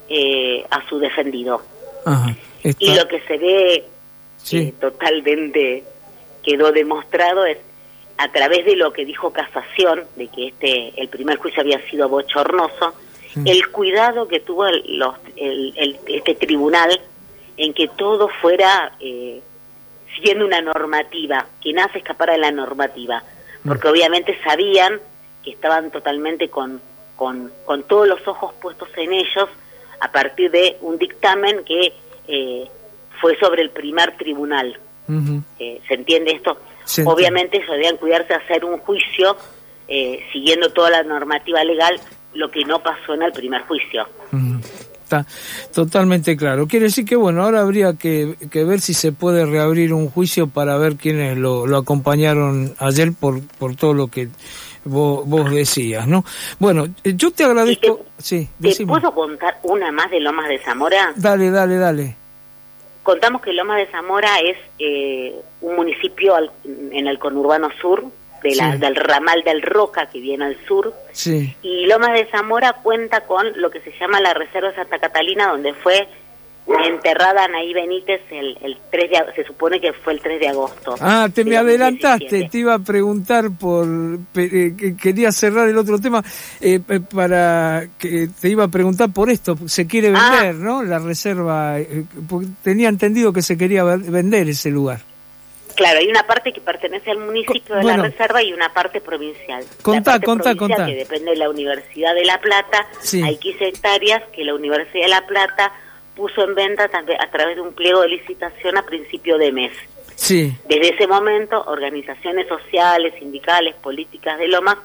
S7: eh, a su defendido. Ajá. Está... Y lo que se ve sí. eh, totalmente quedó demostrado es a través de lo que dijo Casación, de que este el primer juicio había sido bochornoso, sí. el cuidado que tuvo el, los, el, el, este tribunal en que todo fuera eh, siguiendo una normativa, que nada se escapara de la normativa, porque mm. obviamente sabían que estaban totalmente con, con, con todos los ojos puestos en ellos a partir de un dictamen que eh, fue sobre el primer tribunal. Uh-huh. Eh, ¿Se entiende esto? Sí, obviamente ellos debían cuidarse de hacer un juicio eh, siguiendo toda la normativa legal, lo que no pasó en el primer juicio.
S3: Uh-huh. Está totalmente claro. Quiere decir que, bueno, ahora habría que, que ver si se puede reabrir un juicio para ver quiénes lo, lo acompañaron ayer por, por todo lo que vos, vos decías, ¿no? Bueno, yo te agradezco...
S7: Te,
S3: sí,
S7: ¿Te puedo contar una más de Lomas de Zamora?
S3: Dale, dale, dale.
S7: Contamos que Lomas de Zamora es eh, un municipio al, en el conurbano sur, de la, sí. del ramal del Roca, que viene al sur. Sí. Y Lomas de Zamora cuenta con lo que se llama la Reserva de Santa Catalina, donde fue enterrada Anaí Benítez el, el tres de, se supone que fue el tres de agosto.
S3: Ah, te me adelantaste, te iba a preguntar por, eh, que quería cerrar el otro tema, eh, para que te iba a preguntar por esto, se quiere vender, ah. ¿no? La reserva, eh, porque tenía entendido que se quería vender ese lugar.
S7: Claro, hay una parte que pertenece al municipio de bueno, la reserva y una parte provincial.
S3: Contá,
S7: la parte
S3: contá, contá.
S7: Que depende de la Universidad de La Plata, sí. Hay quince hectáreas que la Universidad de La Plata puso en venta también a través de un pliego de licitación a principio de mes.
S3: Sí.
S7: Desde ese momento, organizaciones sociales, sindicales, políticas de Lomas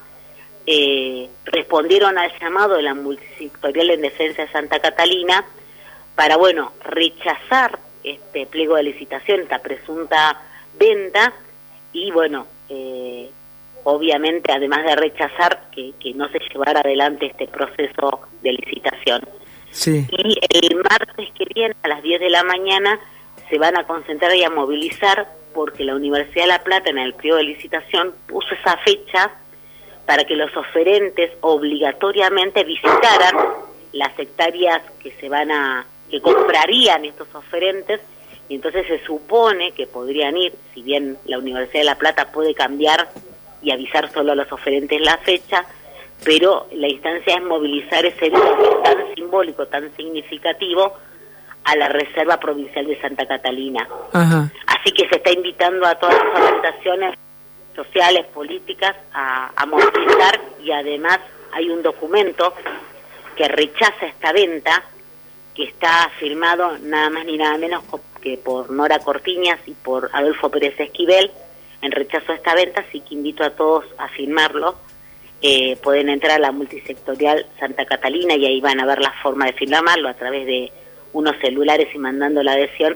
S7: eh, respondieron al llamado de la multisectorial en defensa de Santa Catalina para, bueno, rechazar este pliego de licitación, esta presunta venta, y bueno, eh, obviamente, además de rechazar que, que no se llevara adelante este proceso de licitación.
S3: Sí.
S7: Y el martes que viene, a las diez de la mañana, se van a concentrar y a movilizar porque la Universidad de La Plata, en el periodo de licitación, puso esa fecha para que los oferentes obligatoriamente visitaran las hectáreas que se van a, que comprarían estos oferentes, y entonces se supone que podrían ir, si bien la Universidad de La Plata puede cambiar y avisar solo a los oferentes la fecha, pero la instancia es movilizar ese día que es tan simbólico, tan significativo, a la Reserva Provincial de Santa Catalina.
S3: Ajá.
S7: Así que se está invitando a todas las organizaciones sociales, políticas, a, a movilizar, y además hay un documento que rechaza esta venta, que está firmado nada más ni nada menos que por Nora Cortiñas y por Adolfo Pérez Esquivel, en rechazo a esta venta, así que invito a todos a firmarlo. Eh, pueden entrar a la multisectorial Santa Catalina y ahí van a ver la forma de firmarlo a través de unos celulares y mandando la adhesión,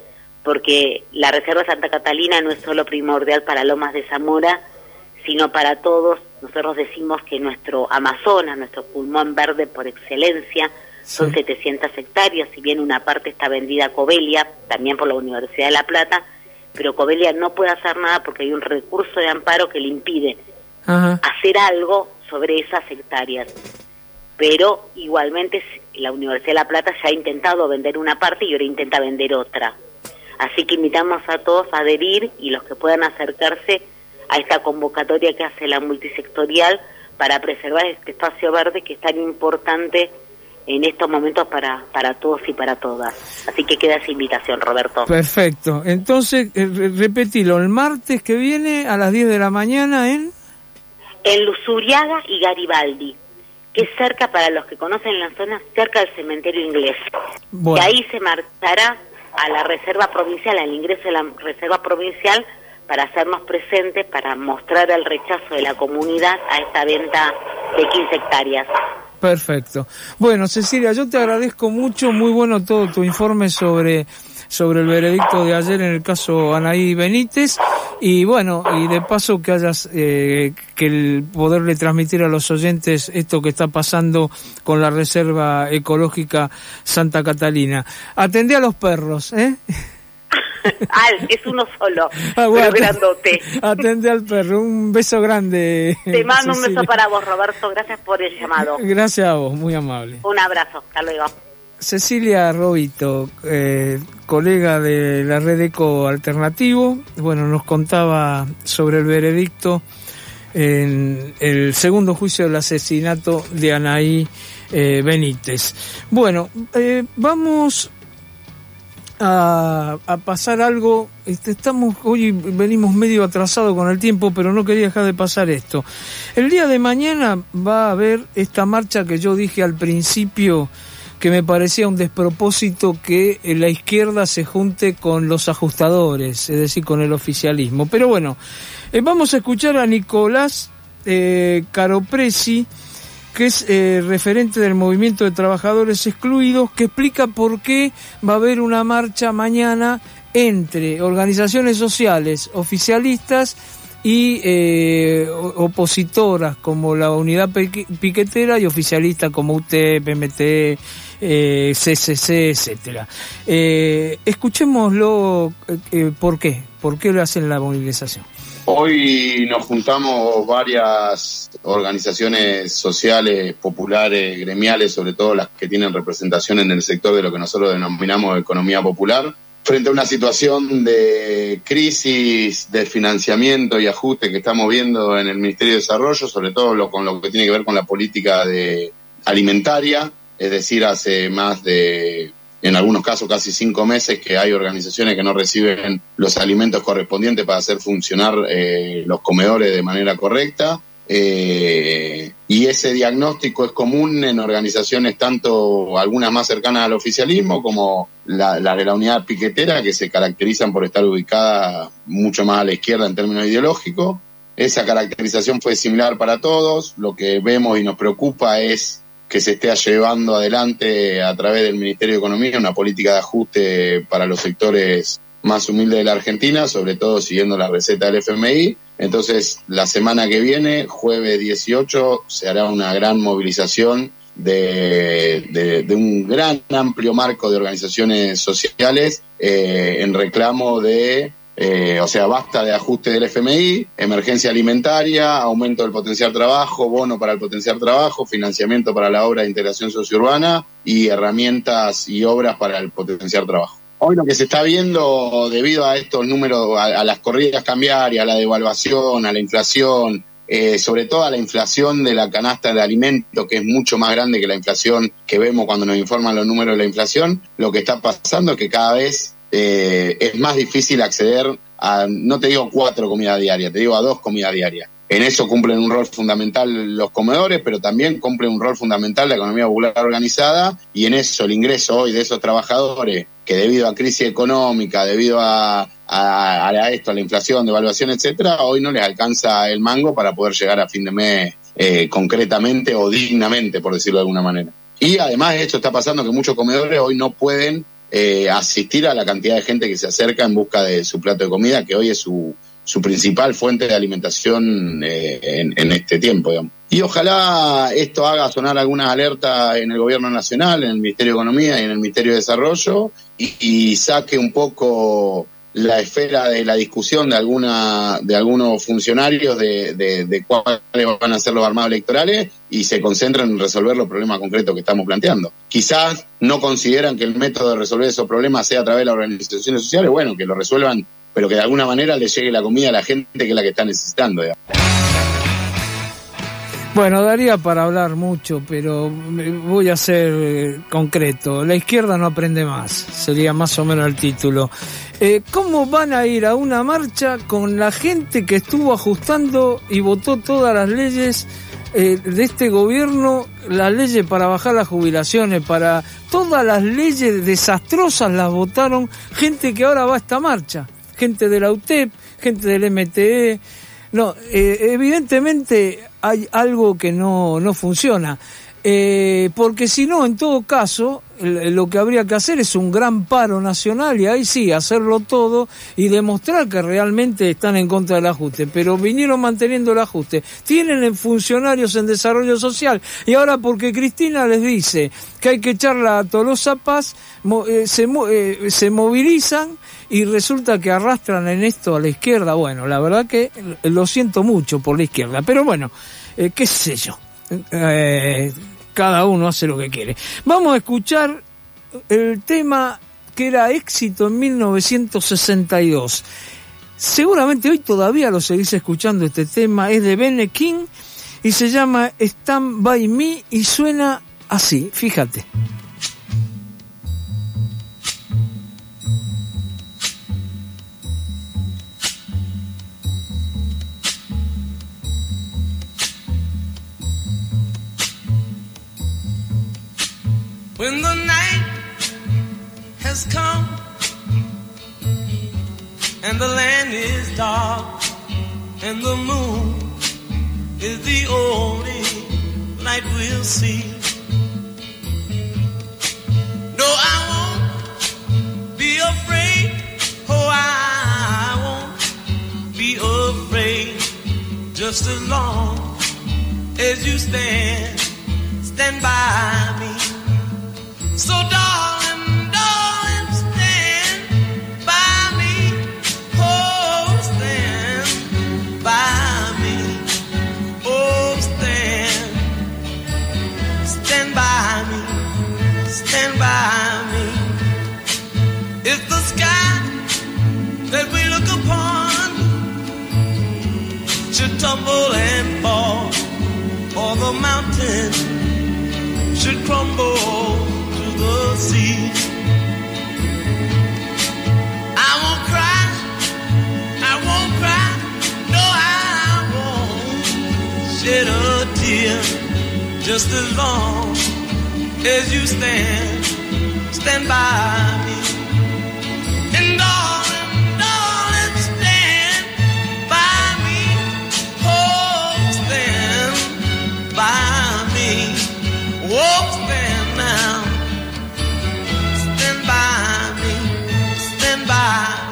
S7: porque la Reserva Santa Catalina no es solo primordial para Lomas de Zamora, sino para todos. Nosotros decimos que nuestro Amazonas, nuestro pulmón verde por excelencia, son sí. setecientas hectáreas, si bien una parte está vendida a Covelia, también por la Universidad de La Plata, pero Covelia no puede hacer nada porque hay un recurso de amparo que le impide Ajá. hacer algo sobre esas hectáreas. Pero igualmente la Universidad de La Plata ya ha intentado vender una parte y ahora intenta vender otra. Así que invitamos a todos a adherir, y los que puedan acercarse a esta convocatoria que hace la multisectorial para preservar este espacio verde que es tan importante en estos momentos para, para todos y para todas. Así que queda esa invitación, Roberto.
S3: Perfecto. Entonces, eh, repetilo, el martes que viene a las diez de la mañana en...
S7: En Luzuriaga y Garibaldi, que es cerca, para los que conocen la zona, cerca del cementerio inglés. Bueno. Y ahí se marchará a la Reserva Provincial, al ingreso de la Reserva Provincial, para hacernos presentes, para mostrar el rechazo de la comunidad a esta venta de quince hectáreas.
S3: Perfecto. Bueno, Cecilia, yo te agradezco mucho, muy bueno todo tu informe sobre sobre el veredicto de ayer en el caso Anaí Benítez, y bueno, y de paso que hayas eh, que el poderle transmitir a los oyentes esto que está pasando con la Reserva Ecológica Santa Catalina. Atendé a los perros, ¿eh?
S7: Ah, es uno solo,
S3: ah, bueno,
S7: pero grandote.
S3: Atende al perro, un beso grande.
S7: Te mando Cecilia. Un beso para vos, Roberto, gracias por el llamado.
S3: Gracias a vos, muy amable.
S7: Un abrazo, hasta luego.
S3: Cecilia Robito, eh, colega de la Red Eco Alternativo, bueno, nos contaba sobre el veredicto en el segundo juicio del asesinato de Anaí eh, Benítez. Bueno, eh, vamos a, a pasar algo. Estamos hoy venimos medio atrasados con el tiempo, pero no quería dejar de pasar esto. El día de mañana va a haber esta marcha que yo dije al principio, que me parecía un despropósito que la izquierda se junte con los ajustadores, es decir, con el oficialismo. Pero bueno, eh, vamos a escuchar a Nicolás eh, Caropresi, que es eh, referente del Movimiento de Trabajadores Excluidos, que explica por qué va a haber una marcha mañana entre organizaciones sociales oficialistas y eh, opositoras como la Unidad Piquetera y oficialistas como U T E, P M T, eh, C C C, etcétera. Eh, escuchémoslo, eh, ¿por qué? ¿Por qué le hacen la movilización?
S8: Hoy nos juntamos varias organizaciones sociales, populares, gremiales, sobre todo las que tienen representación en el sector de lo que nosotros denominamos economía popular, frente a una situación de crisis de financiamiento y ajuste que estamos viendo en el Ministerio de Desarrollo, sobre todo lo, con lo que tiene que ver con la política de alimentaria, es decir, hace más de, en algunos casos casi cinco meses que hay organizaciones que no reciben los alimentos correspondientes para hacer funcionar eh, los comedores de manera correcta. Eh, y ese diagnóstico es común en organizaciones tanto algunas más cercanas al oficialismo como la, la de la unidad piquetera, que se caracterizan por estar ubicadas mucho más a la izquierda en términos ideológicos. Esa caracterización fue similar para todos. Lo que vemos y nos preocupa es que se esté llevando adelante a través del Ministerio de Economía una política de ajuste para los sectores más humildes de la Argentina, sobre todo siguiendo la receta del F M I. Entonces, la semana que viene, jueves dieciocho, se hará una gran movilización de, de, de un gran amplio marco de organizaciones sociales eh, en reclamo de, eh, o sea, basta de ajuste del F M I, emergencia alimentaria, aumento del potencial trabajo, bono para el potencial trabajo, financiamiento para la obra de integración sociourbana y herramientas y obras para el potencial trabajo. Hoy lo que se está viendo debido a estos números, a, a las corridas cambiarias, a la devaluación, a la inflación, eh, sobre todo a la inflación de la canasta de alimentos, que es mucho más grande que la inflación que vemos cuando nos informan los números de la inflación, lo que está pasando es que cada vez eh, es más difícil acceder a, no te digo cuatro comidas diarias, te digo a dos comidas diarias. En eso cumplen un rol fundamental los comedores, pero también cumple un rol fundamental la economía popular organizada, y en eso el ingreso hoy de esos trabajadores que debido a crisis económica, debido a, a, a esto, a la inflación, devaluación, etcétera, hoy no les alcanza el mango para poder llegar a fin de mes eh, concretamente o dignamente, por decirlo de alguna manera. Y además esto está pasando que muchos comedores hoy no pueden eh, asistir a la cantidad de gente que se acerca en busca de su plato de comida, que hoy es su su principal fuente de alimentación eh, en, en este tiempo, digamos. Y ojalá esto haga sonar algunas alertas en el gobierno nacional, en el Ministerio de Economía y en el Ministerio de Desarrollo, y, y saque un poco la esfera de la discusión de alguna de algunos funcionarios de, de, de cuáles van a ser los armados electorales y se concentren en resolver los problemas concretos que estamos planteando. Quizás no consideran que el método de resolver esos problemas sea a través de las organizaciones sociales, bueno, que lo resuelvan, pero que de alguna manera le llegue la comida a la gente que es la que está necesitando, digamos.
S3: Bueno, daría para hablar mucho, pero voy a ser eh, concreto. La izquierda no aprende más, sería más o menos el título. Eh, ¿Cómo van a ir a una marcha con la gente que estuvo ajustando y votó todas las leyes eh, de este gobierno, las leyes para bajar las jubilaciones, para todas las leyes desastrosas las votaron gente que ahora va a esta marcha? Gente de la U T E P, gente del M T E. No, eh, evidentemente hay algo que no, no funciona. Eh, porque si no, en todo caso, el, lo que habría que hacer es un gran paro nacional y ahí sí, hacerlo todo y demostrar que realmente están en contra del ajuste. Pero vinieron manteniendo el ajuste. Tienen funcionarios en desarrollo social y ahora porque Cristina les dice que hay que echarla a Tolosa Paz, mo, eh, se, eh, se movilizan y resulta que arrastran en esto a la izquierda. Bueno, la verdad que lo siento mucho por la izquierda, pero bueno, eh, qué sé yo. Eh, cada uno hace lo que quiere. Vamos a escuchar el tema que era éxito en mil novecientos sesenta y dos. Seguramente hoy todavía lo seguís escuchando. Este tema es de Ben King y se llama Stand By Me y suena así, fíjate.
S2: When the night has come and the land is dark and the moon is the only light we'll see. No, I won't be afraid. Oh, I won't be afraid. Just as long as you stand, stand by me. So darling, darling, stand by me. Oh, stand by me. Oh, stand, stand by me. Stand by me. If the sky that we look upon should tumble and fall, or the mountain should crumble the sea, I won't cry, I won't cry, no, I won't just as long as you stand, stand by me. And darling, darling, stand by me. Oh, stand by me. Oh, stand now. Stand by me. Stand by me.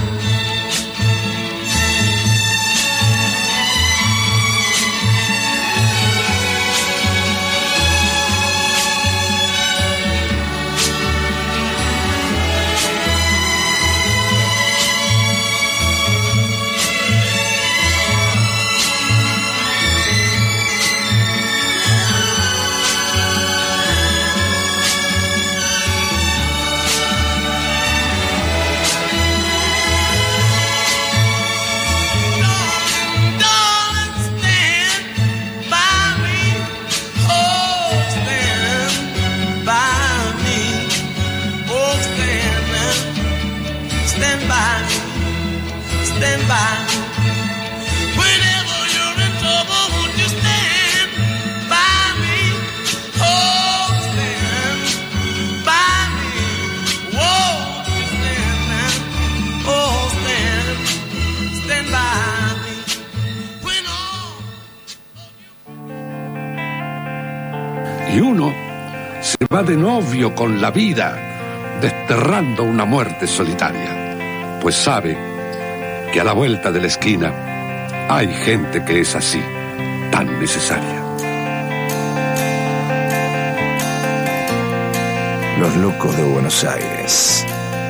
S2: Stand by me. Whenever you're in trouble, won't you stand by me? Oh, stand by me. Whoa, stand now. Oh, stand, stand by me. When all...
S5: Y uno se va de novio con la vida, desterrando una muerte solitaria, pues sabe que a la vuelta de la esquina hay gente que es así, tan necesaria.
S1: Los locos de Buenos Aires.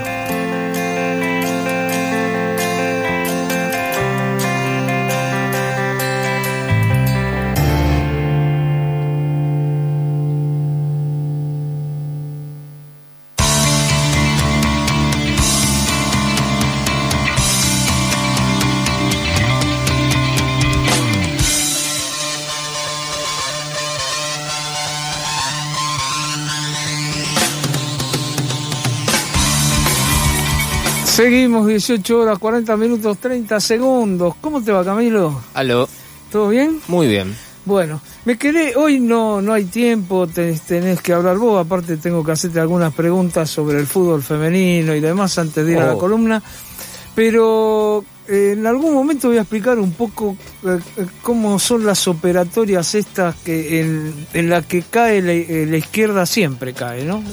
S3: Seguimos, dieciocho horas, cuarenta minutos, treinta segundos. ¿Cómo te va, Camilo?
S9: Aló.
S3: ¿Todo bien?
S9: Muy bien.
S3: Bueno, me quedé, hoy no no hay tiempo, te, tenés que hablar vos, aparte tengo que hacerte algunas preguntas sobre el fútbol femenino y demás antes de ir oh. a la columna, pero eh, en algún momento voy a explicar un poco eh, cómo son las operatorias estas que en, en la que cae la, la izquierda siempre cae, ¿no?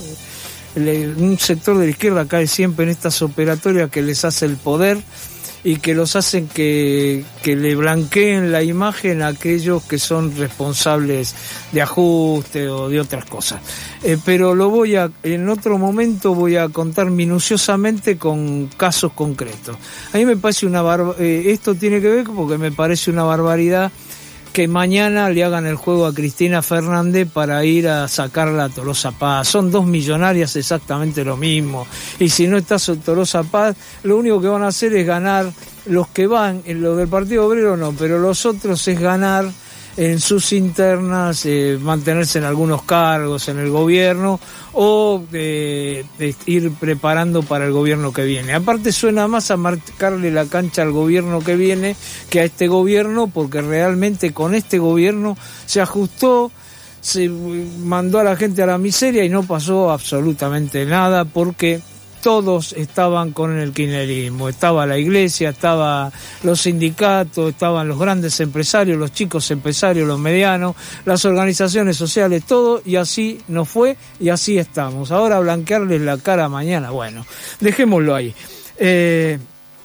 S3: Un sector de la izquierda cae siempre en estas operatorias que les hace el poder y que los hacen que, que le blanqueen la imagen a aquellos que son responsables de ajuste o de otras cosas. Eh, pero lo voy a, en otro momento voy a contar minuciosamente con casos concretos. A mí me parece una barba, eh, esto tiene que ver porque me parece una barbaridad que mañana le hagan el juego a Cristina Fernández para ir a sacarla a Tolosa Paz. Son dos millonarias exactamente lo mismo. Y si no está Tolosa Paz, lo único que van a hacer es ganar los que van, en lo del Partido Obrero no, pero los otros es ganar en sus internas, eh, mantenerse en algunos cargos en el gobierno o eh, de ir preparando para el gobierno que viene. Aparte suena más a marcarle la cancha al gobierno que viene que a este gobierno, porque realmente con este gobierno se ajustó, se mandó a la gente a la miseria y no pasó absolutamente nada porque todos estaban con el kirchnerismo, estaba la iglesia, estaban los sindicatos, estaban los grandes empresarios, los chicos empresarios, los medianos, las organizaciones sociales, todo, y así nos fue y así estamos. Ahora blanquearles la cara mañana, bueno, dejémoslo ahí. Eh,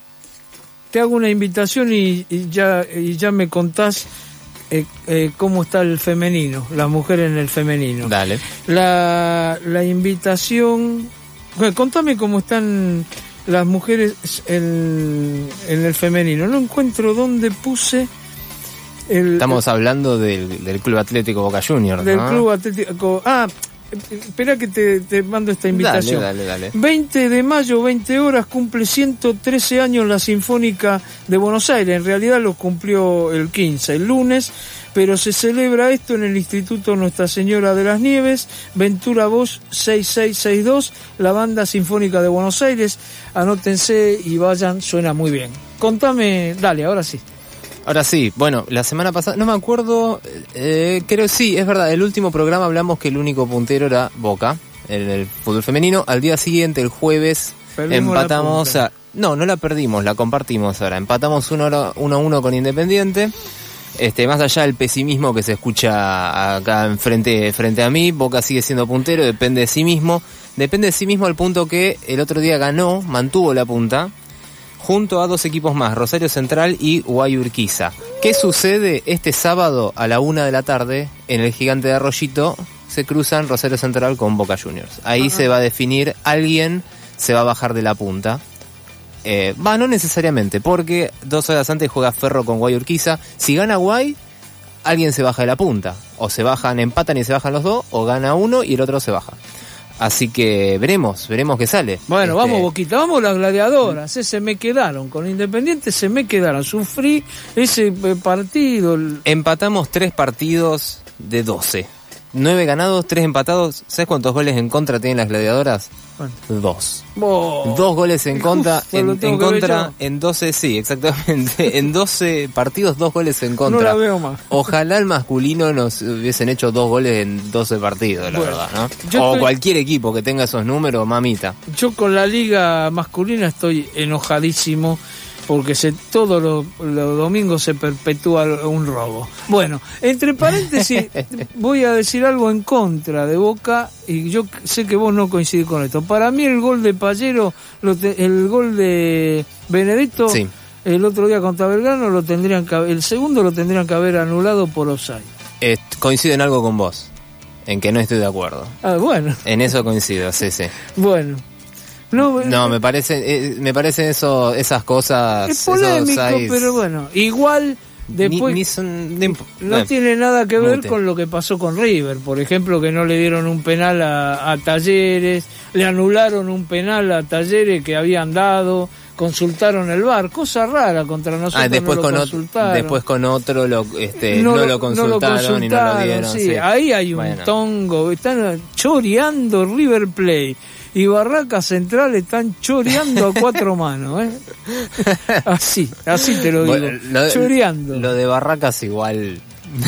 S3: te hago una invitación y, y, ya, y ya me contás eh, eh, cómo está el femenino, las mujeres en el femenino.
S9: Dale.
S3: La, la invitación... Contame cómo están las mujeres en, en el femenino. No encuentro dónde puse el...
S9: Estamos hablando del, del Club Atlético Boca Juniors,
S3: del
S9: ¿no?
S3: Club Atlético... Ah, espera que te, te mando esta invitación.
S9: Dale, dale, dale.
S3: veinte de mayo, veinte horas, cumple ciento trece años la Sinfónica de Buenos Aires. En realidad lo cumplió el quince, el lunes, pero se celebra esto en el Instituto Nuestra Señora de las Nieves, Ventura Bosch seis seis seis dos, la Banda Sinfónica de Buenos Aires. Anótense y vayan, suena muy bien. Contame, dale, ahora sí.
S9: Ahora sí, bueno, la semana pasada, no me acuerdo, eh, creo sí, es verdad, el último programa hablamos que el único puntero era Boca, en el fútbol femenino. Al día siguiente, el jueves, perdimos empatamos a... No, no la perdimos, la compartimos ahora. Empatamos uno a uno con Independiente. Este, más allá del pesimismo que se escucha acá enfrente, frente a mí, Boca sigue siendo puntero, depende de sí mismo. Depende de sí mismo al punto que el otro día ganó, mantuvo la punta, junto a dos equipos más, Rosario Central y Guayurquiza. ¿Qué sucede este sábado a la una de la tarde? En el Gigante de Arroyito se cruzan Rosario Central con Boca Juniors. Ahí Ajá. se va a definir, alguien se va a bajar de la punta. Eh, va, no necesariamente, porque dos horas antes juega Ferro con Guayurquiza. Si gana Guay, alguien se baja de la punta. O se bajan, empatan y se bajan los dos, o gana uno y el otro se baja. Así que veremos, veremos qué sale.
S3: Bueno,
S9: este...
S3: vamos Boquita, vamos las gladiadoras, eh, se me quedaron, con Independiente se me quedaron, sufrí ese partido.
S9: Empatamos tres partidos de doce. Nueve ganados, tres empatados. ¿Sabes cuántos goles en contra tienen las gladiadoras? ¿Cuánto? Dos. Oh, Dos goles en contra, uf, en, en contra, en doce, sí, exactamente. En doce partidos, dos goles en contra.
S3: No la veo más.
S9: Ojalá el masculino nos hubiesen hecho dos goles en doce partidos, la bueno, verdad, ¿no? O estoy... cualquier equipo que tenga esos números, mamita.
S3: Yo con la liga masculina estoy enojadísimo, porque se, todos los, los domingos se perpetúa un robo. Bueno, entre paréntesis, voy a decir algo en contra de Boca, y yo sé que vos no coincidís con esto. Para mí el gol de Pallero, lo te, el gol de Benedetto, sí. el otro día contra Belgrano, lo tendrían que, el segundo lo tendrían que haber anulado por offside.
S9: Eh, coincido en algo con vos, en que no estoy de acuerdo.
S3: Ah, bueno.
S9: En eso coincido, sí, sí.
S3: Bueno. No,
S9: no, me parece, eh, me parecen eso, esas cosas.
S3: Es polémico, esos pero bueno, igual después
S9: ni, ni son, ni,
S3: no bueno, tiene nada que ver mute. Con lo que pasó con River, por ejemplo, que no le dieron un penal a, a Talleres, le anularon un penal a Talleres que habían dado, consultaron el V A R, cosa rara contra nosotros.
S9: Ah, después,
S3: no
S9: con
S3: lo
S9: otro, después con otro lo, este, no, no, lo consultaron, no lo consultaron y no lo dieron.
S3: Sí,
S9: sí.
S3: Ahí hay un bueno. tongo, están choreando River Plate. Y Barraca Central están choreando a cuatro manos, ¿eh? Así, así te lo digo, bueno, lo, choreando.
S9: Lo de Barracas igual...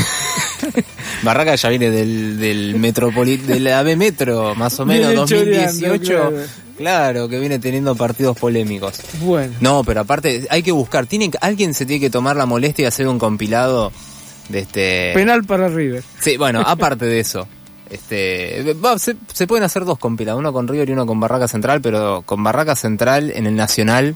S9: Barraca ya viene del, del Metropolit, del A B Metro, más o menos, dos mil dieciocho. Claro. Claro, que viene teniendo partidos polémicos.
S3: Bueno.
S9: No, pero aparte, hay que buscar, tiene, alguien se tiene que tomar la molestia de hacer un compilado de este...
S3: Penal para River.
S9: Sí, bueno, aparte de eso. Este, se, se pueden hacer dos compilados, uno con River y uno con Barraca Central, pero con Barraca Central en el Nacional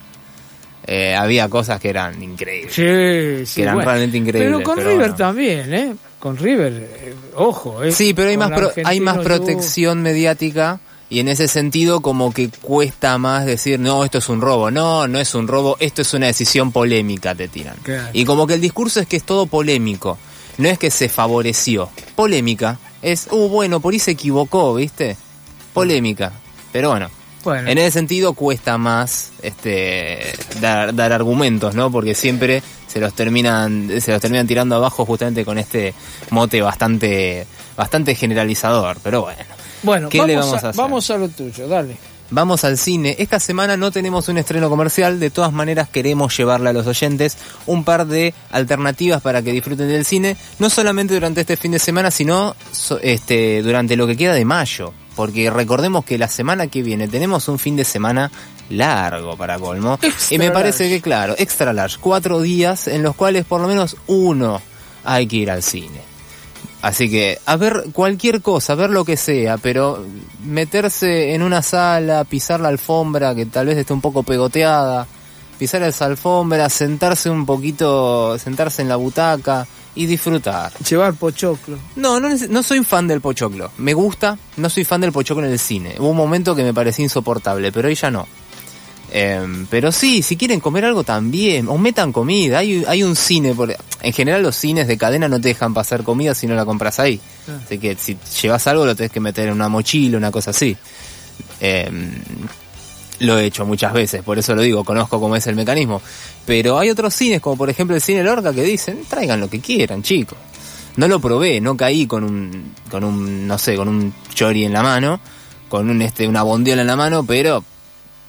S9: eh, había cosas que eran increíbles,
S3: sí, sí,
S9: que eran
S3: bueno,
S9: realmente increíbles.
S3: Pero con
S9: pero
S3: River
S9: bueno.
S3: también, ¿eh? Con River, eh, ojo, ¿eh?
S9: Sí, pero hay más, pro, hay más protección yo... mediática y en ese sentido como que cuesta más decir, no, esto es un robo, no, no es un robo, esto es una decisión polémica, te tiran. Claro. Y como que el discurso es que es todo polémico, no es que se favoreció, polémica. Es, uh, bueno, por ahí se equivocó, ¿viste? Polémica. Pero bueno, bueno, en ese sentido cuesta más este dar, dar argumentos, ¿no? Porque siempre se los terminan se los terminan tirando abajo justamente con este mote bastante bastante generalizador. Pero bueno,
S3: bueno
S9: ¿qué
S3: vamos
S9: le vamos
S3: a,
S9: a hacer?
S3: Vamos a lo tuyo, dale.
S9: Vamos al cine. Esta semana no tenemos un estreno comercial, de todas maneras queremos llevarle a los oyentes un par de alternativas para que disfruten del cine, no solamente durante este fin de semana, sino este durante lo que queda de mayo, porque recordemos que la semana que viene tenemos un fin de semana largo para colmo, extra y me parece large. que claro, extra large, cuatro días en los cuales por lo menos uno hay que ir al cine. Así que, a ver cualquier cosa, a ver lo que sea, pero meterse en una sala, pisar la alfombra que tal vez esté un poco pegoteada, pisar esa alfombra, sentarse un poquito, sentarse en la butaca y disfrutar.
S3: Llevar pochoclo.
S9: No, no, no soy fan del pochoclo. Me gusta, no soy fan del pochoclo en el cine. Hubo un momento que me parecía insoportable, pero hoy ya no. Eh, pero sí, si quieren comer algo también, o metan comida, hay, hay un cine, por, en general los cines de cadena no te dejan pasar comida si no la compras ahí, ah. Así que si llevas algo lo tenés que meter en una mochila, una cosa así. Eh, lo he hecho muchas veces, por eso lo digo, conozco cómo es el mecanismo, pero hay otros cines, como por ejemplo el Cine Lorca, que dicen, traigan lo que quieran, chicos. No lo probé, no caí con un, con un, no sé, con un chori en la mano, con un este una bondiola en la mano, pero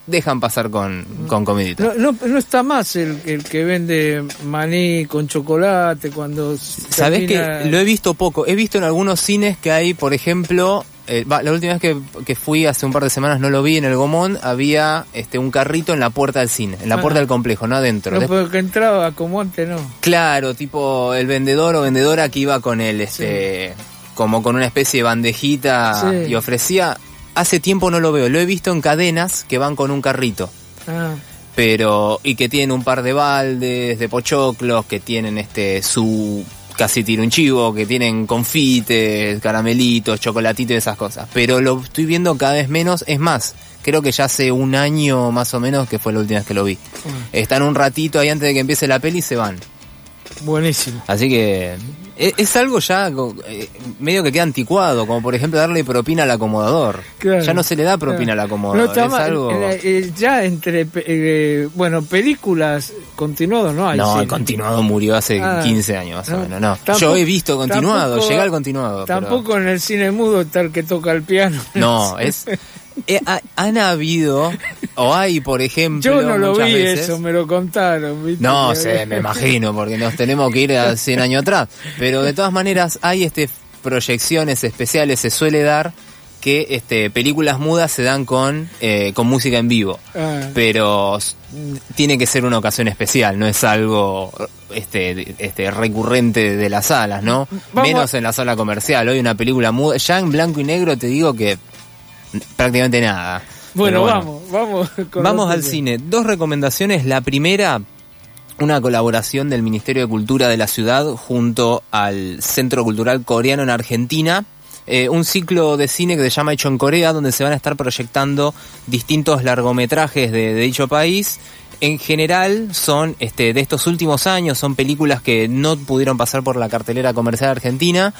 S9: dejan pasar con, con comidita.
S3: No, no, no está más el, el que vende maní con chocolate cuando...
S9: ¿Sabés
S3: termina...
S9: que lo he visto poco? He visto en algunos cines que hay, por ejemplo... Eh, va, la última vez que, que fui hace un par de semanas no lo vi en el Gomón, había este un carrito en la puerta del cine, en la ah, puerta del complejo, no adentro.
S3: No, porque entraba como antes, no.
S9: Claro, tipo el vendedor o vendedora que iba con el, este, sí. como con una especie de bandejita sí. y ofrecía. Hace tiempo no lo veo, lo he visto en cadenas que van con un carrito. Ah. Pero, y que tienen un par de baldes, de pochoclos, que tienen este su... casi tiro un chivo, que tienen confites, caramelitos, chocolatitos y esas cosas. Pero lo estoy viendo cada vez menos. Es más, creo que ya hace un año más o menos que fue la última vez que lo vi. Mm. Están un ratito ahí antes de que empiece la peli y se van.
S3: Buenísimo.
S9: Así que es, es algo ya eh, medio que queda anticuado, como por ejemplo darle propina al acomodador. Claro, ya no se le da propina claro. al acomodador. No, está es
S3: mal,
S9: algo...
S3: eh, ya entre, eh, bueno, películas continuado no hay.
S9: No,
S3: cine.
S9: El continuado murió hace ah, quince años más no, o menos, no. Tampoco, Yo he visto continuado, tampoco, llega el continuado.
S3: Tampoco
S9: pero...
S3: en el cine mudo está el que toca el piano.
S9: No, es... Eh, ha, han habido, o hay, por ejemplo...
S3: Yo no lo vi
S9: veces,
S3: eso, me lo contaron. ¿viste?
S9: No sé, me imagino, porque nos tenemos que ir a cien años atrás. Pero de todas maneras, hay este proyecciones especiales, se suele dar que este películas mudas se dan con eh, con música en vivo. Ah. Pero tiene que ser una ocasión especial, no es algo este este recurrente de las salas, ¿no? Vamos. Menos en la sala comercial. Hoy una película muda, ya en blanco y negro te digo que prácticamente nada.
S3: Bueno, bueno, vamos, vamos.
S9: Con vamos al cine. Dos recomendaciones. La primera, una colaboración del Ministerio de Cultura de la ciudad junto al Centro Cultural Coreano en Argentina. Eh, un ciclo de cine que se llama Hecho en Corea, donde se van a estar proyectando distintos largometrajes de, de dicho país. En general son este de estos últimos años, son películas que no pudieron pasar por la cartelera comercial argentina.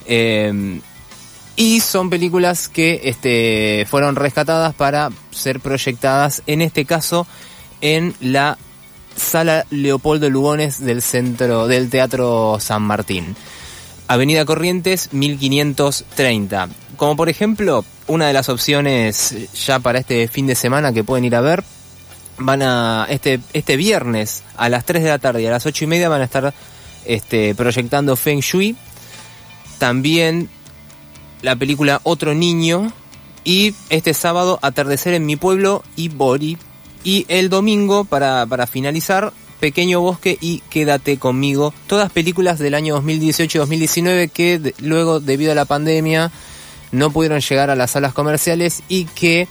S9: Eh, Y son películas que este, fueron rescatadas para ser proyectadas, en este caso, en la Sala Leopoldo Lugones del centro del Teatro San Martín. Avenida Corrientes, mil quinientos treinta. Como por ejemplo, una de las opciones ya para este fin de semana que pueden ir a ver, van a este este viernes a las tres de la tarde y a las ocho y media van a estar este, proyectando Feng Shui. También la película Otro Niño, y este sábado Atardecer en mi pueblo y Bori, y el domingo para, para finalizar Pequeño Bosque y Quédate conmigo, todas películas del año dos mil dieciocho y dos mil diecinueve que de, luego debido a la pandemia no pudieron llegar a las salas comerciales y que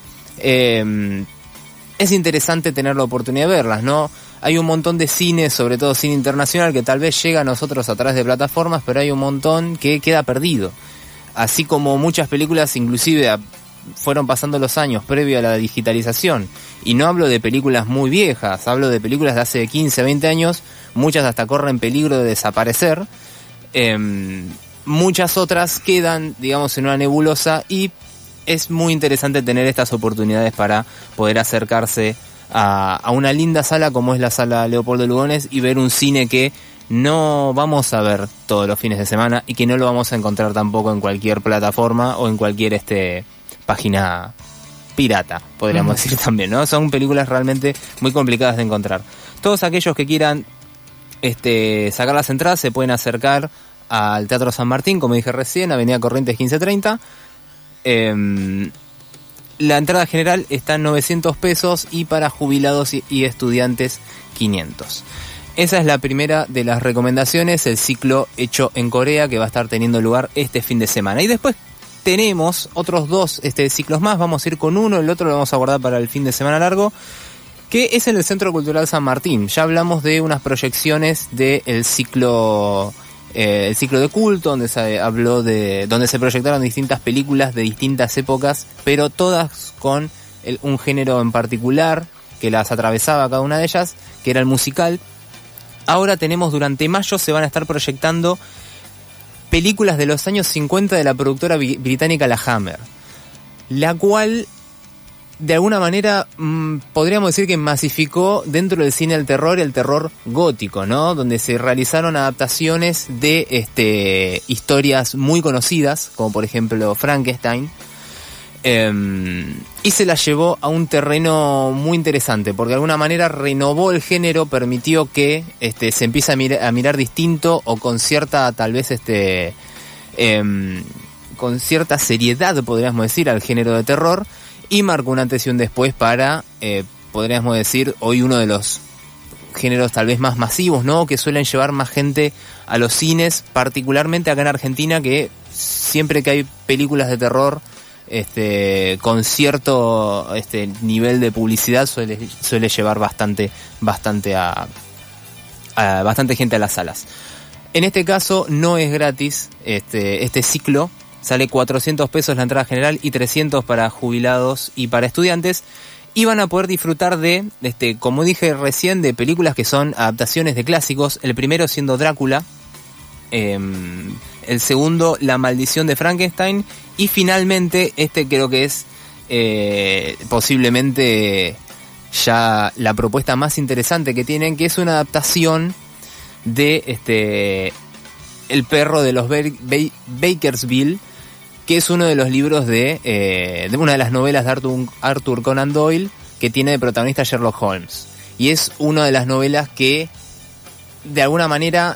S9: eh, es interesante tener la oportunidad de verlas, ¿no? Hay un montón de cine, sobre todo cine internacional, que tal vez llega a nosotros a través de plataformas, pero hay un montón que queda perdido. Así como muchas películas inclusive fueron pasando los años previo a la digitalización. Y no hablo de películas muy viejas, hablo de películas de hace quince, veinte años, muchas hasta corren peligro de desaparecer. Eh, muchas otras quedan, digamos, en una nebulosa, y es muy interesante tener estas oportunidades para poder acercarse a, a una linda sala como es la Sala Leopoldo Lugones y ver un cine que no vamos a ver todos los fines de semana y que no lo vamos a encontrar tampoco en cualquier plataforma o en cualquier este página pirata, podríamos uh-huh. decir también, ¿no? Son películas realmente muy complicadas de encontrar. Todos aquellos que quieran este sacar las entradas se pueden acercar al Teatro San Martín, como dije recién, Avenida Corrientes quince treinta. Eh, la entrada general está en novecientos pesos y para jubilados y, y estudiantes quinientos. Esa es la primera de las recomendaciones, el ciclo Hecho en Corea, que va a estar teniendo lugar este fin de semana. Y después tenemos otros dos este, ciclos más, vamos a ir con uno, el otro lo vamos a guardar para el fin de semana largo, que es en el Centro Cultural San Martín. Ya hablamos de unas proyecciones del ciclo, eh, el ciclo de culto, donde se habló de, donde se proyectaron distintas películas de distintas épocas, pero todas con el, un género en particular que las atravesaba cada una de ellas, que era el musical. Ahora tenemos, durante mayo se van a estar proyectando películas de los años cincuenta de la productora británica La Hammer, la cual de alguna manera mmm, podríamos decir que masificó dentro del cine del terror el terror gótico, ¿no? Donde se realizaron adaptaciones de este historias muy conocidas, como por ejemplo Frankenstein. Eh, y se la llevó a un terreno muy interesante, porque de alguna manera renovó el género, permitió que este, se empiece a, mir- a mirar distinto o con cierta, tal vez, este, eh, con cierta seriedad, podríamos decir, al género de terror, y marcó un antes y un después para, eh, podríamos decir, hoy uno de los géneros tal vez más masivos, ¿no? Que suelen llevar más gente a los cines, particularmente acá en Argentina, que siempre que hay películas de terror este con cierto este nivel de publicidad suele suele llevar bastante bastante a, a bastante gente a las salas. En este caso no es gratis este este ciclo, sale cuatrocientos pesos la entrada general y trescientos para jubilados y para estudiantes, y van a poder disfrutar de este como dije recién, de películas que son adaptaciones de clásicos, el primero siendo Drácula, eh, el segundo La maldición de Frankenstein, y finalmente este creo que es eh, posiblemente ya la propuesta más interesante que tienen, que es una adaptación de este El perro de los Ber- Ba- Bakersville, que es uno de los libros de, eh, de una de las novelas de Arthur, Arthur Conan Doyle, que tiene de protagonista Sherlock Holmes, y es una de las novelas que de alguna manera,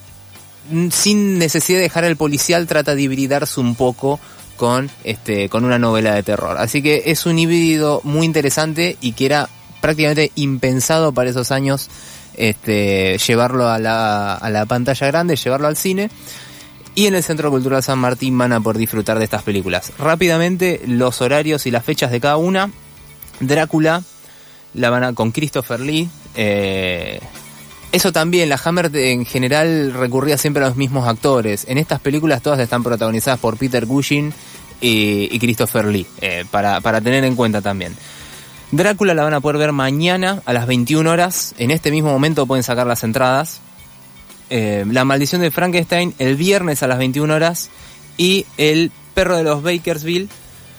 S9: sin necesidad de dejar el policial, trata de hibridarse un poco con este con una novela de terror. Así que es un híbrido muy interesante y que era prácticamente impensado para esos años este llevarlo a la, a la pantalla grande, llevarlo al cine. Y en el Centro Cultural San Martín van a poder disfrutar de estas películas. Rápidamente, los horarios y las fechas de cada una. Drácula, la van a con Christopher Lee. Eh, eso también, la Hammer en general recurría siempre a los mismos actores. En estas películas todas están protagonizadas por Peter Cushing y, y Christopher Lee, eh, para, para tener en cuenta también. Drácula la van a poder ver mañana a las veintiuna horas. En este mismo momento pueden sacar las entradas. Eh, La maldición de Frankenstein el viernes a las veintiuna horas, y El perro de los Bakersville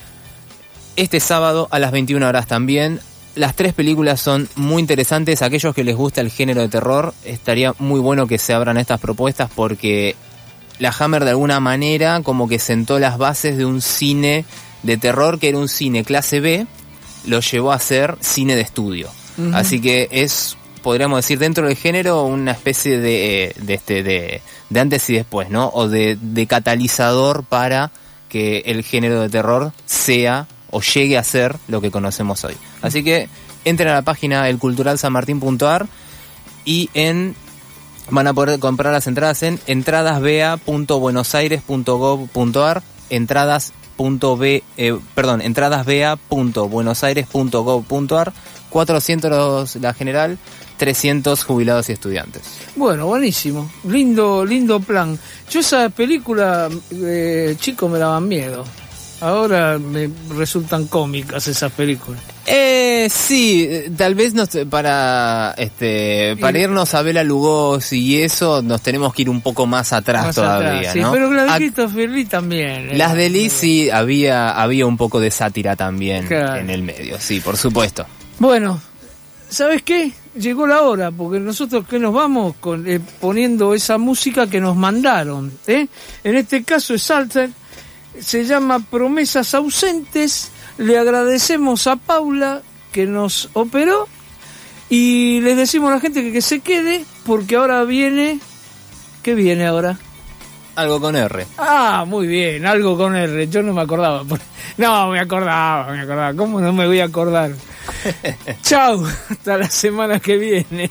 S9: este sábado a las veintiuna horas también. Las tres películas son muy interesantes. Aquellos que les gusta el género de terror, estaría muy bueno que se abran estas propuestas, porque la Hammer de alguna manera como que sentó las bases de un cine de terror que era un cine clase B, lo llevó a ser cine de estudio. Uh-huh. Así que es, podríamos decir, dentro del género una especie de de este de, de antes y después, ¿no? O de, de catalizador para que el género de terror sea o llegue a ser lo que conocemos hoy. Así que entren a la página el cultural san martín punto a r y en van a poder comprar las entradas en entradasbea punto buenos aires punto gov punto a r, entradas punto b, eh, perdón, entradasbea punto buenos aires punto gov punto a r, cuatrocientos la general, trescientos jubilados y estudiantes.
S3: Bueno, buenísimo, lindo lindo plan. Yo esa película, eh, chico, me daban miedo. Ahora me resultan cómicas esas películas.
S9: Eh, sí, tal vez nos, para este para irnos a Bela Lugosi y eso nos tenemos que ir un poco más atrás más todavía, atrás, sí, ¿no?
S3: Pero la de Christopher Lee también.
S9: Las de Lee sí había había un poco de sátira también, claro, en el medio, sí, por supuesto.
S3: Bueno, ¿sabes qué? Llegó la hora, porque nosotros que nos vamos con, eh, poniendo esa música que nos mandaron, ¿eh? En este caso es Salter. Se llama Promesas Ausentes. Le agradecemos a Paula que nos operó y les decimos a la gente que, que se quede, porque ahora viene... ¿Qué viene ahora?
S9: Algo con R.
S3: Ah, muy bien, algo con R. Yo no me acordaba. No, me acordaba, me acordaba. ¿Cómo no me voy a acordar? Chau, hasta la semana que viene.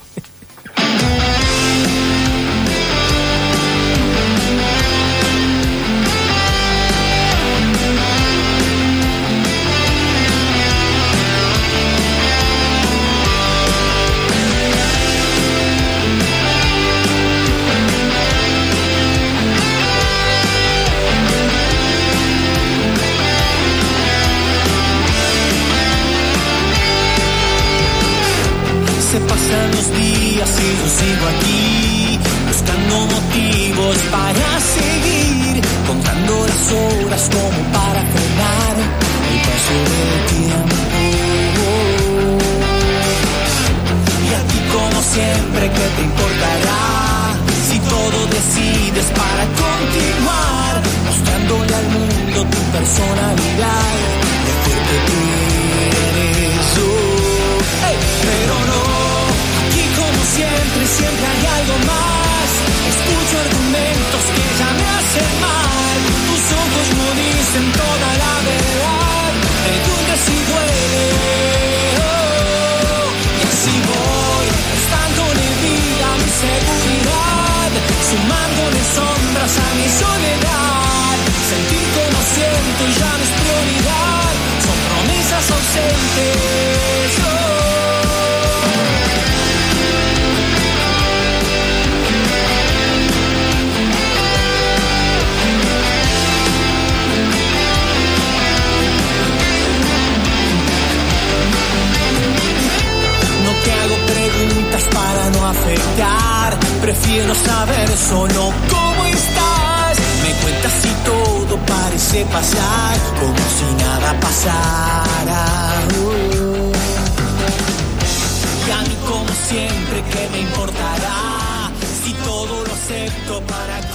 S2: Pasan los días y yo sigo aquí, buscando motivos para seguir, contando las horas como para frenar el paso del tiempo. Y a ti, como siempre, ¿qué te importará? Si todo decides para continuar, mostrándole al mundo tu personalidad. presentes. Oh. No te hago preguntas para no afectar, prefiero saber solo cómo estás. Me cuentas si todo parece pasar, como si nada pasara. Uh. Y a mí como siempre, ¿qué me importará? Si todo lo acepto para